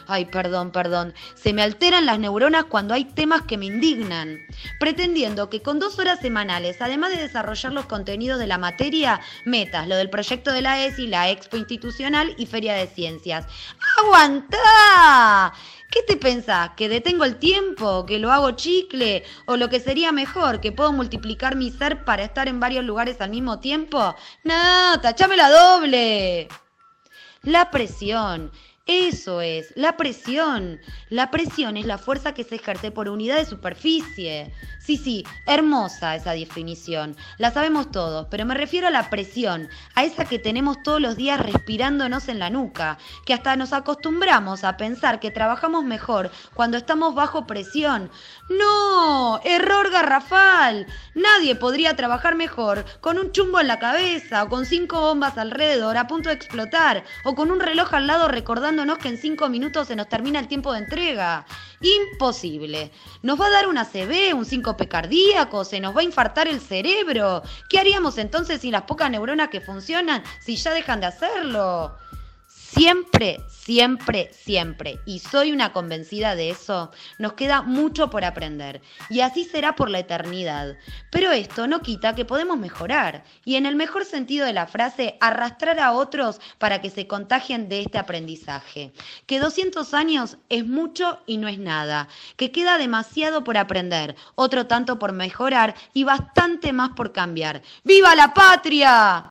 Ay, perdón, perdón. Se me alteran las neuronas cuando hay temas que me indignan. Pretendiendo que con dos horas semanales, además de desarrollar los contenidos de la materia, metas lo del proyecto de la ESI, la Expo Institucional y Feria de Ciencias. ¡Aguantá! ¿Qué te pensás? ¿Que detengo el tiempo? ¿Que lo hago chicle? ¿O lo que sería mejor, que puedo multiplicar mi ser para estar en varios lugares al mismo tiempo? No, tachame la doble. La presión. Eso es, la presión. La presión es la fuerza que se ejerce por unidad de superficie. Sí, sí, hermosa esa definición. La sabemos todos, pero me refiero a la presión, a esa que tenemos todos los días respirándonos en la nuca, que hasta nos acostumbramos a pensar que trabajamos mejor cuando estamos bajo presión. ¡No! ¡Error garrafal! Nadie podría trabajar mejor con un chumbo en la cabeza, o con cinco bombas alrededor a punto de explotar, o con un reloj al lado recordándonos que en cinco minutos se nos termina el tiempo de entrega. Imposible. Nos va a dar un A C V, un síncope cardíaco, se nos va a infartar el cerebro. ¿Qué haríamos entonces sin las pocas neuronas que funcionan si ya dejan de hacerlo? Siempre, siempre, siempre, y soy una convencida de eso, nos queda mucho por aprender, y así será por la eternidad. Pero esto no quita que podemos mejorar, y en el mejor sentido de la frase, arrastrar a otros para que se contagien de este aprendizaje. Que doscientos años es mucho y no es nada, que queda demasiado por aprender, otro tanto por mejorar y bastante más por cambiar. ¡Viva la patria!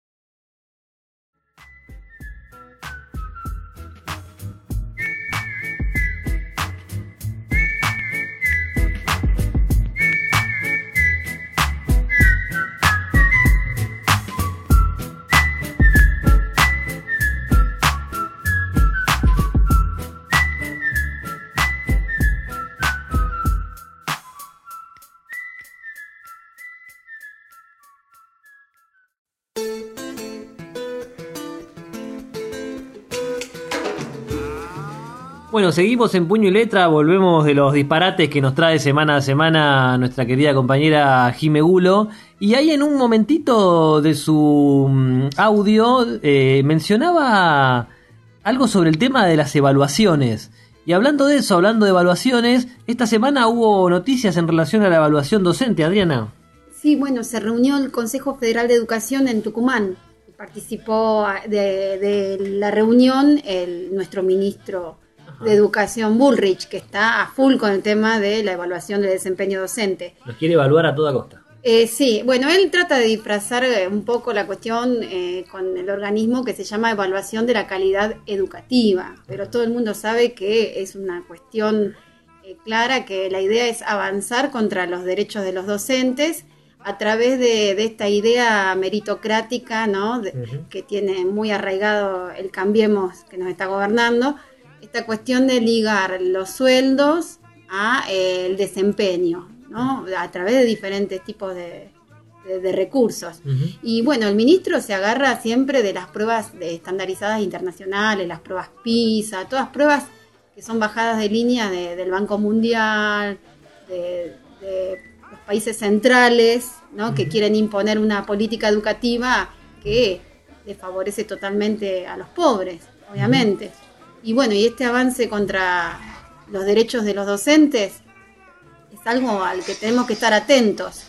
Bueno, seguimos en Puño y Letra, volvemos de los disparates que nos trae semana a semana nuestra querida compañera Jime Gulo. Y ahí en un momentito de su mm, audio eh, mencionaba algo sobre el tema de las evaluaciones. Y hablando de eso, hablando de evaluaciones, esta semana hubo noticias en relación a la evaluación docente, Adriana. Sí, bueno, se reunió el Consejo Federal de Educación en Tucumán. Participó de, de la reunión el, nuestro ministro de Educación, Bullrich, que está a full con el tema de la evaluación del desempeño docente. Nos quiere evaluar a toda costa. Eh, sí, bueno, él trata de disfrazar un poco la cuestión eh, con el organismo que se llama Evaluación de la Calidad Educativa, pero todo el mundo sabe que es una cuestión eh, clara, que la idea es avanzar contra los derechos de los docentes a través de, de esta idea meritocrática, ¿no? De, uh-huh. que tiene muy arraigado el Cambiemos que nos está gobernando, esta cuestión de ligar los sueldos a eh, el desempeño, ¿no? A través de diferentes tipos de, de, de recursos. Uh-huh. Y bueno, el ministro se agarra siempre de las pruebas de estandarizadas internacionales, las pruebas PISA, todas pruebas que son bajadas de línea de, del Banco Mundial, de, de los países centrales, ¿no? Uh-huh. Que quieren imponer una política educativa que le favorece totalmente a los pobres, obviamente. Uh-huh. Y bueno, y este avance contra los derechos de los docentes es algo al que tenemos que estar atentos.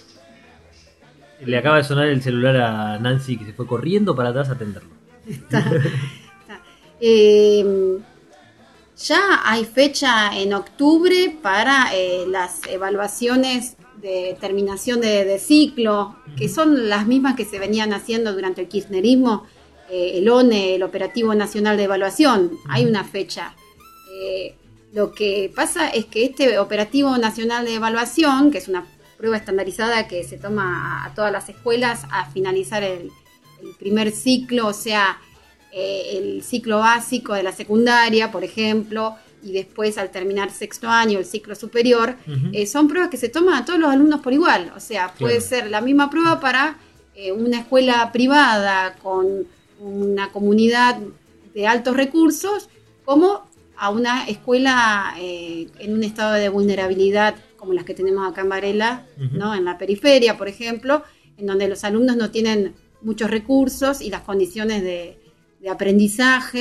Le acaba de sonar el celular a Nancy, que se fue corriendo para atrás a atenderlo. Está, está. Eh, ya hay fecha en octubre para eh, las evaluaciones de terminación de, de ciclo, que son las mismas que se venían haciendo durante el kirchnerismo. El O N E, el Operativo Nacional de Evaluación, hay una fecha. Eh, lo que pasa es que este Operativo Nacional de Evaluación, que es una prueba estandarizada que se toma a todas las escuelas a finalizar el, el primer ciclo, o sea, eh, el ciclo básico de la secundaria, por ejemplo, y después al terminar sexto año, el ciclo superior, uh-huh. eh, son pruebas que se toman a todos los alumnos por igual. O sea, puede claro. ser la misma prueba para eh, una escuela privada con una comunidad de altos recursos, como a una escuela eh, en un estado de vulnerabilidad, como las que tenemos acá en Varela, uh-huh. ¿no? En la periferia, por ejemplo, en donde los alumnos no tienen muchos recursos y las condiciones de, de aprendizaje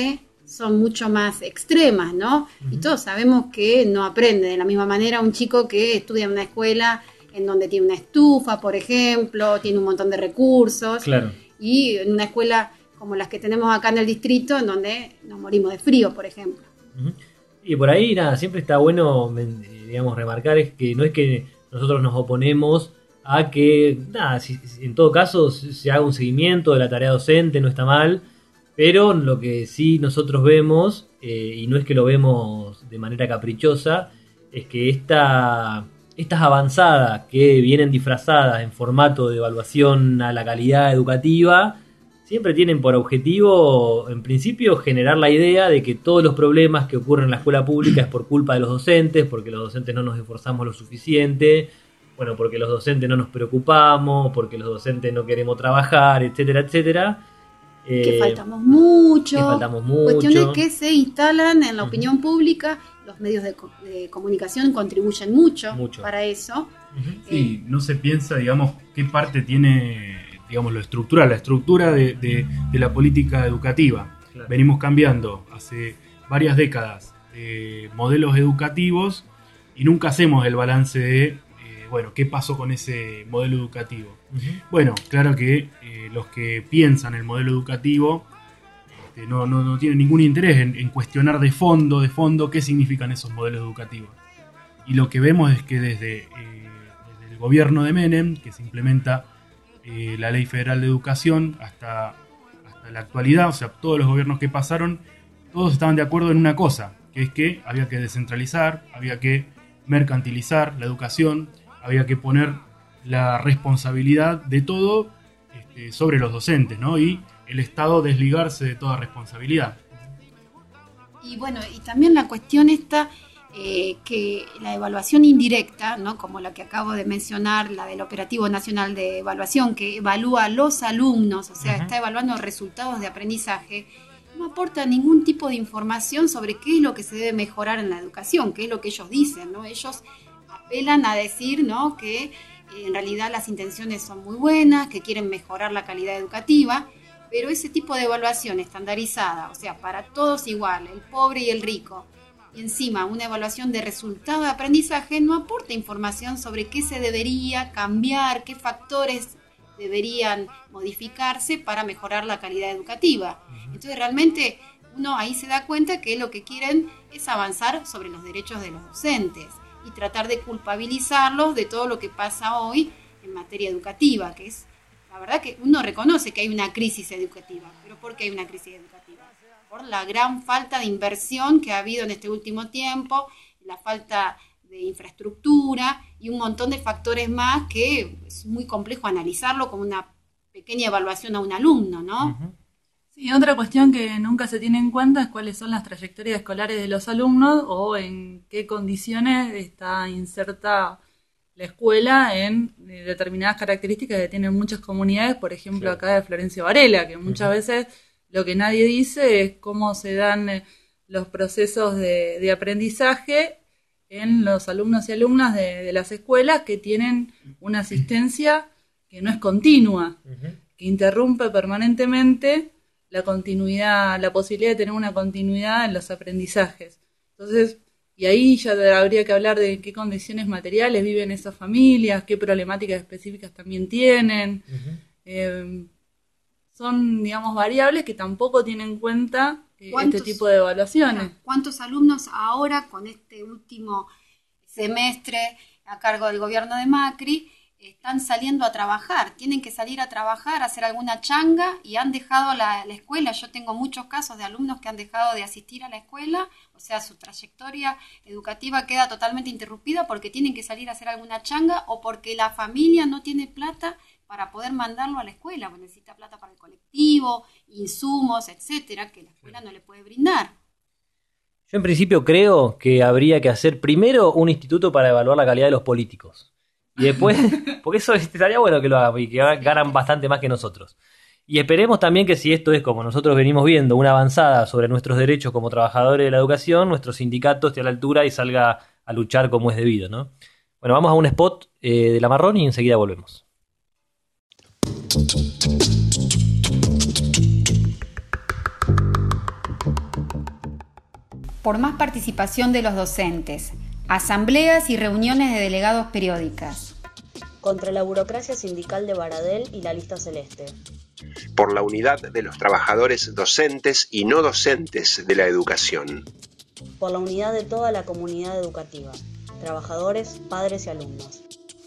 son mucho más extremas, ¿no? Uh-huh. Y todos sabemos que no aprende de la misma manera un chico que estudia en una escuela en donde tiene una estufa, por ejemplo, tiene un montón de recursos, claro. Y en una escuela como las que tenemos acá en el distrito, en donde nos morimos de frío, por ejemplo. Uh-huh. Y por ahí, nada, siempre está bueno, digamos, remarcar es que no es que nosotros nos oponemos a que, nada, si, si en todo caso se haga un seguimiento de la tarea docente, no está mal, pero lo que sí nosotros vemos, eh, y no es que lo vemos de manera caprichosa, es que esta, estas avanzadas que vienen disfrazadas en formato de evaluación a la calidad educativa, siempre tienen por objetivo, en principio, generar la idea de que todos los problemas que ocurren en la escuela pública es por culpa de los docentes, porque los docentes no nos esforzamos lo suficiente, bueno, porque los docentes no nos preocupamos, porque los docentes no queremos trabajar, etcétera, etcétera. Que eh, faltamos mucho, que faltamos mucho. Cuestiones que se instalan en la opinión uh-huh. pública, los medios de, de comunicación contribuyen mucho, mucho. para eso. Uh-huh. Sí, eh, no se piensa, digamos, qué parte tiene, digamos, lo estructural, la estructura de, de, de la política educativa. Claro. Venimos cambiando hace varias décadas de modelos educativos y nunca hacemos el balance de, eh, bueno, qué pasó con ese modelo educativo. Uh-huh. Bueno, claro que eh, los que piensan el modelo educativo este, no, no, no tienen ningún interés en, en cuestionar de fondo, de fondo qué significan esos modelos educativos. Y lo que vemos es que desde, eh, desde el gobierno de Menem, que se implementa eh, la Ley Federal de Educación, hasta, hasta la actualidad, o sea, todos los gobiernos que pasaron, todos estaban de acuerdo en una cosa, que es que había que descentralizar, había que mercantilizar la educación, había que poner la responsabilidad de todo este, sobre los docentes, ¿no? Y el Estado desligarse de toda responsabilidad. Y bueno, y también la cuestión esta, eh, que la evaluación indirecta, ¿no? Como la que acabo de mencionar, la del Operativo Nacional de Evaluación, que evalúa a los alumnos, o sea, uh-huh. está evaluando resultados de aprendizaje, no aporta ningún tipo de información sobre qué es lo que se debe mejorar en la educación, qué es lo que ellos dicen, ¿no? Ellos apelan a decir, ¿no?, que en realidad las intenciones son muy buenas, que quieren mejorar la calidad educativa, pero ese tipo de evaluación estandarizada, o sea, para todos igual, el pobre y el rico, y encima una evaluación de resultado de aprendizaje, no aporta información sobre qué se debería cambiar, qué factores deberían modificarse para mejorar la calidad educativa. Entonces realmente uno ahí se da cuenta que lo que quieren es avanzar sobre los derechos de los docentes y tratar de culpabilizarlos de todo lo que pasa hoy en materia educativa, que es, la verdad que uno reconoce que hay una crisis educativa, pero ¿por qué hay una crisis educativa? Por la gran falta de inversión que ha habido en este último tiempo, la falta de infraestructura y un montón de factores más que es muy complejo analizarlo como una pequeña evaluación a un alumno, ¿no? Uh-huh. Sí, otra cuestión que nunca se tiene en cuenta es cuáles son las trayectorias escolares de los alumnos o en qué condiciones está inserta la escuela en determinadas características que tienen muchas comunidades, por ejemplo sí. acá de Florencio Varela, que muchas uh-huh. veces lo que nadie dice es cómo se dan los procesos de, de aprendizaje en los alumnos y alumnas de, de las escuelas que tienen una asistencia que no es continua, uh-huh. que interrumpe permanentemente la continuidad, la posibilidad de tener una continuidad en los aprendizajes. Entonces, y ahí ya habría que hablar de qué condiciones materiales viven esas familias, qué problemáticas específicas también tienen. Uh-huh. Eh, son, digamos, variables que tampoco tienen en cuenta eh, este tipo de evaluaciones. ¿Cuántos alumnos ahora, con este último semestre a cargo del gobierno de Macri, están saliendo a trabajar? Tienen que salir a trabajar, a hacer alguna changa y han dejado la, la escuela. Yo tengo muchos casos de alumnos que han dejado de asistir a la escuela, o sea, su trayectoria educativa queda totalmente interrumpida porque tienen que salir a hacer alguna changa o porque la familia no tiene plata para poder mandarlo a la escuela, porque necesita plata para el colectivo, insumos, etcétera, que la escuela no le puede brindar. Yo en principio creo que habría que hacer primero un instituto para evaluar la calidad de los políticos. Y después, porque eso estaría bueno que lo hagan, y que ganan bastante más que nosotros. Y esperemos también que si esto es como nosotros venimos viendo, una avanzada sobre nuestros derechos como trabajadores de la educación, nuestro sindicato esté a la altura y salga a luchar como es debido, ¿no? Bueno, vamos a un spot eh, de La Marrón y enseguida volvemos. por más participación de los docentes, asambleas y reuniones de delegados periódicas. Contra la burocracia sindical de Baradel y la lista celeste. Por la unidad de los trabajadores docentes y no docentes de la educación. Por la unidad de toda la comunidad educativa, trabajadores, padres y alumnos.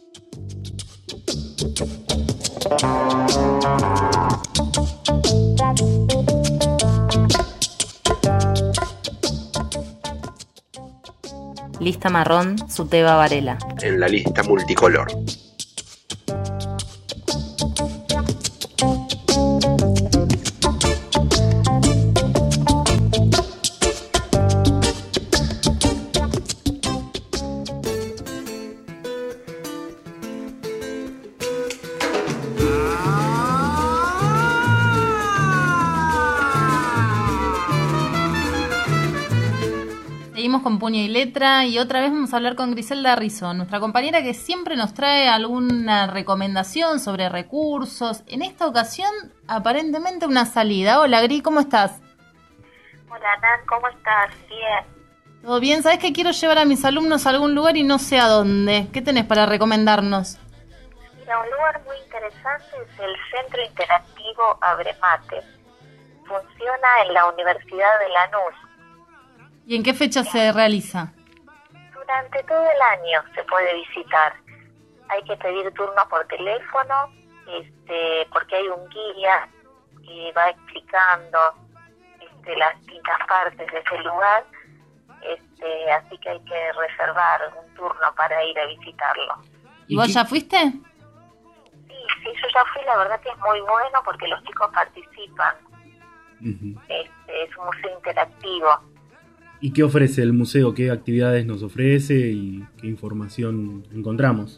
Lista marrón, Suteba Varela. En la lista multicolor. Seguimos con Puño y Letra y otra vez vamos a hablar con Griselda Rizzo, nuestra compañera que siempre nos trae alguna recomendación sobre recursos. En esta ocasión, aparentemente una salida. Hola, Gri, ¿cómo estás? Hola, Nan, ¿cómo estás? Bien. ¿Todo bien? ¿Sabés que quiero llevar a mis alumnos a algún lugar y no sé a dónde? ¿Qué tenés para recomendarnos? Mira, un lugar muy interesante es el Centro Interactivo Abremate. Funciona en la Universidad de Lanús. ¿Y en qué fecha se realiza? Durante todo el año se puede visitar. Hay que pedir turno por teléfono, este, porque hay un guía que va explicando este, las distintas partes de ese lugar, este, así que hay que reservar un turno para ir a visitarlo. ¿Y vos ya fuiste? Sí, sí, yo ya fui, la verdad que es muy bueno porque los chicos participan. Uh-huh. Este, es un museo interactivo. ¿Y qué ofrece el museo? ¿Qué actividades nos ofrece y qué información encontramos?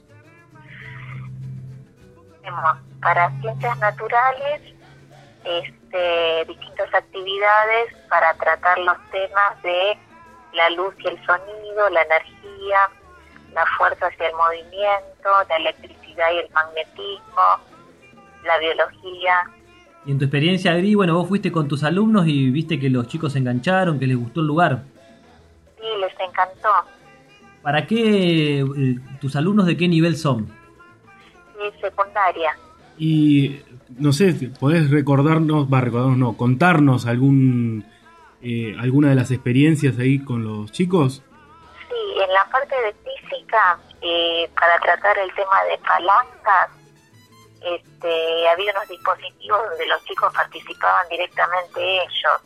Tenemos para ciencias naturales este, distintas actividades para tratar los temas de la luz y el sonido, la energía, la fuerza hacia el movimiento, la electricidad y el magnetismo, la biología. Y en tu experiencia, Gri, bueno, vos fuiste con tus alumnos y viste que los chicos se engancharon, que les gustó el lugar. Sí, les encantó. ¿Para qué? Eh, ¿Tus alumnos de qué nivel son? Sí, secundaria. Y, no sé, ¿podés recordarnos, va, recordarnos, no, contarnos algún eh, alguna de las experiencias ahí con los chicos? Sí, en la parte de física, eh, para tratar el tema de palancas, Este, había unos dispositivos donde los chicos participaban directamente ellos.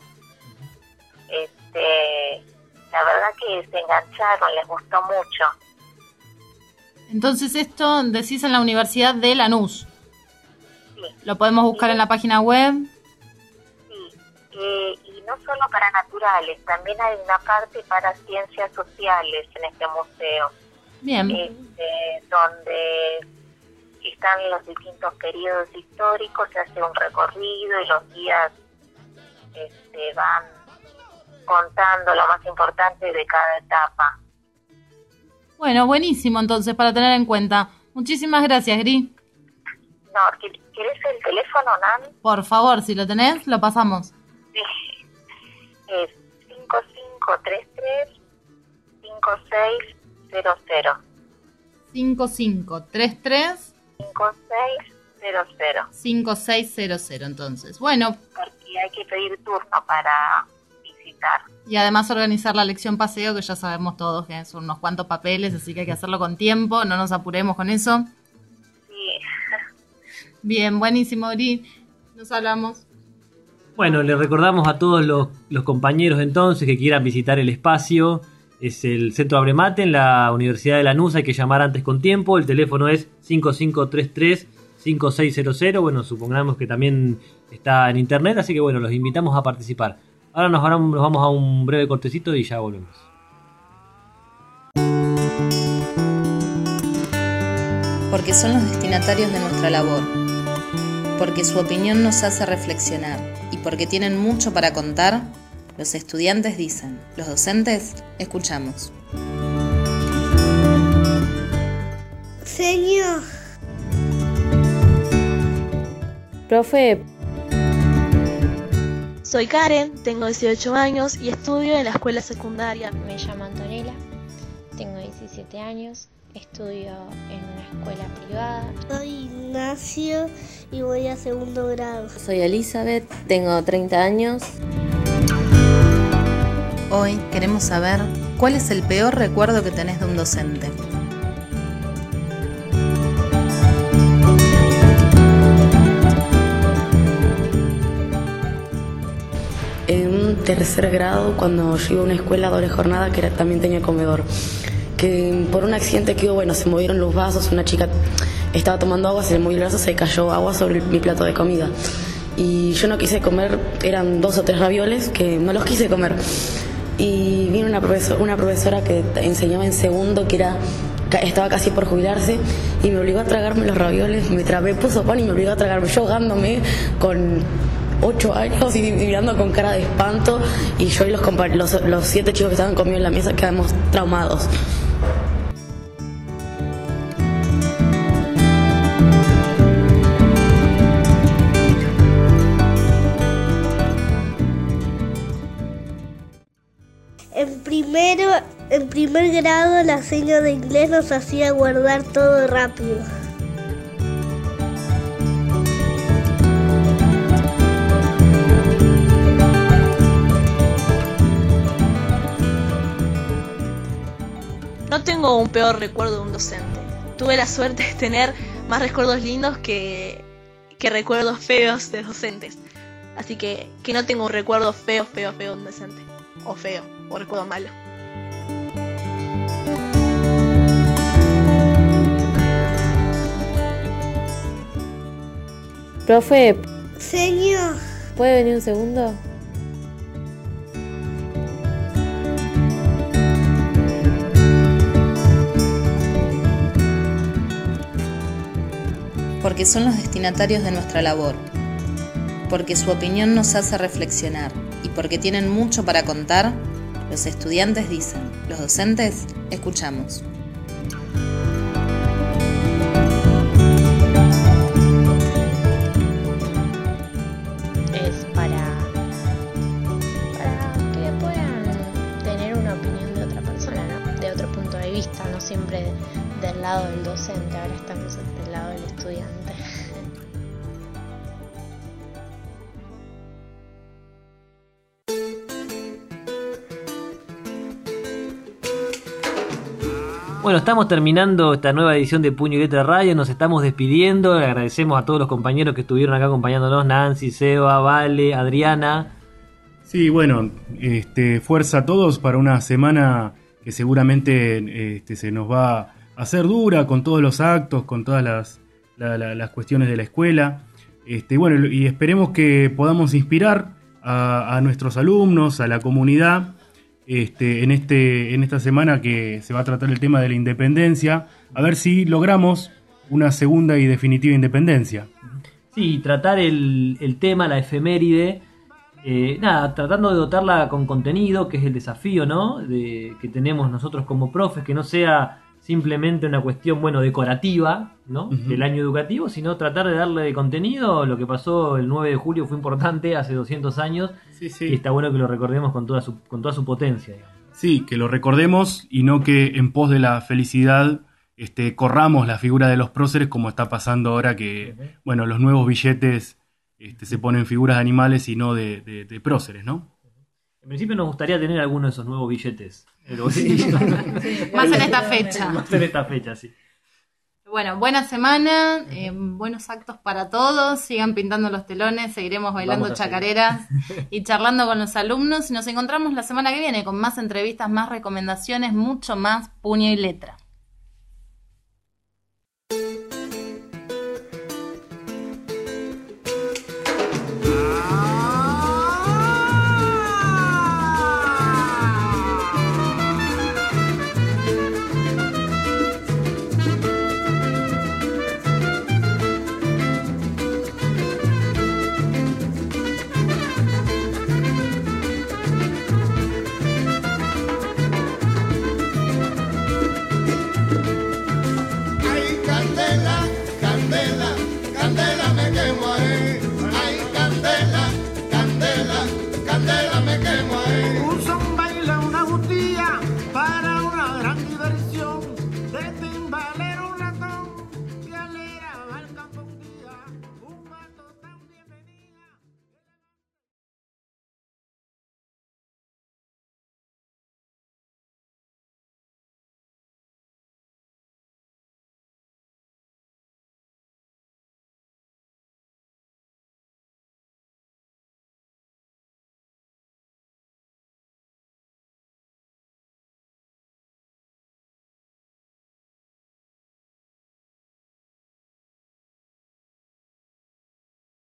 Este, la verdad que se engancharon, les gustó mucho. Entonces esto decís en la Universidad de Lanús. Sí. ¿Lo podemos buscar sí. en la página web? Sí, eh, y no solo para naturales, también hay una parte para ciencias sociales en este museo. Bien. Este, donde están los distintos periodos históricos, se hace un recorrido y los guías este, van contando lo más importante de cada etapa. Bueno, buenísimo entonces, para tener en cuenta. Muchísimas gracias, Gri. No, ¿querés el teléfono, Nan? Por favor, si lo tenés, lo pasamos. Sí, es cinco cinco tres tres cinco seis cero cero. cinco cinco tres tres cinco seis cero cero. cinco seis cero cero, entonces. Bueno. Porque hay que pedir turno para visitar. Y además organizar la lección paseo, que ya sabemos todos que son unos cuantos papeles, así que hay que hacerlo con tiempo, no nos apuremos con eso. Sí. Bien, buenísimo, Gri. Nos hablamos. Bueno, le recordamos a todos los, los compañeros entonces que quieran visitar el espacio. Es el Centro Abremate en la Universidad de Lanús, hay que llamar antes con tiempo, el teléfono es cinco cinco tres tres cinco seis cero cero, bueno, supongamos que también está en internet, así que bueno, los invitamos a participar. Ahora nos vamos a un breve cortecito y ya volvemos. Porque son los destinatarios de nuestra labor, porque su opinión nos hace reflexionar y porque tienen mucho para contar. Los estudiantes dicen, los docentes escuchamos. Señor. Profe. Soy Karen, tengo dieciocho años y estudio en la escuela secundaria. Me llamo Antonella, tengo diecisiete años, estudio en una escuela privada. Soy Ignacio y voy a segundo grado. Soy Elizabeth, tengo treinta años. Hoy queremos saber cuál es el peor recuerdo que tenés de un docente. En tercer grado, cuando yo iba a una escuela doble jornada que era, también tenía comedor, que por un accidente que hubo, bueno, se movieron los vasos, una chica estaba tomando agua, se le movió el vaso, se cayó agua sobre mi plato de comida. Y yo no quise comer, eran dos o tres ravioles que no los quise comer. Y vino una profesora, una profesora que enseñaba en segundo, que era estaba casi por jubilarse, y me obligó a tragarme los ravioles, me trabé, puso pan y me obligó a tragarme, yo ahogándome con ocho años y mirando con cara de espanto, y yo y los, los, los siete chicos que estaban conmigo en la mesa quedamos traumados. En primero, en primer grado la señora de inglés nos hacía guardar todo rápido. No tengo un peor recuerdo de un docente. Tuve la suerte de tener más recuerdos lindos que, que recuerdos feos de docentes. Así que, que no tengo un recuerdo feo, feo, feo de un docente. O feo, o recuerdo malo. Profe, señor, ¿puede venir un segundo? Porque son los destinatarios de nuestra labor, porque su opinión nos hace reflexionar y porque tienen mucho para contar, los estudiantes dicen, los docentes escuchamos. Es para, para que puedan tener una opinión de otra persona, ¿no? De otro punto de vista, no siempre del lado del docente, ahora estamos del lado del estudiante. Bueno, estamos terminando esta nueva edición de Puño y Letra Radio, nos estamos despidiendo, le agradecemos a todos los compañeros que estuvieron acá acompañándonos, Nancy, Seba, Vale, Adriana. Sí, bueno, este, fuerza a todos para una semana que seguramente este, se nos va a hacer dura con todos los actos, con todas las, la, la, las cuestiones de la escuela. Este, bueno, y esperemos que podamos inspirar a, a nuestros alumnos, a la comunidad, Este, en, este, en esta semana que se va a tratar el tema de la independencia, a ver si logramos una segunda y definitiva independencia. Sí, tratar el, el tema, la efeméride, eh, nada, tratando de dotarla con contenido, que es el desafío, ¿no? De, que tenemos nosotros como profes, que no sea simplemente una cuestión, bueno, decorativa, ¿no? Uh-huh. Del año educativo, sino tratar de darle de contenido. Lo que pasó el nueve de julio fue importante, hace doscientos años, sí, sí. Y está bueno que lo recordemos con toda su, con toda su potencia, digamos. Sí, que lo recordemos y no que en pos de la felicidad este, corramos la figura de los próceres, como está pasando ahora que, uh-huh. bueno, los nuevos billetes este, se ponen figuras de animales y no de, de, de próceres, ¿no? En principio nos gustaría tener alguno de esos nuevos billetes. Pero sí. Sí, más en esta fecha. Más en esta fecha, sí. Bueno, buena semana, eh, buenos actos para todos. Sigan pintando los telones, seguiremos bailando chacareras y charlando con los alumnos. Y nos encontramos la semana que viene con más entrevistas, más recomendaciones, mucho más puño y letra.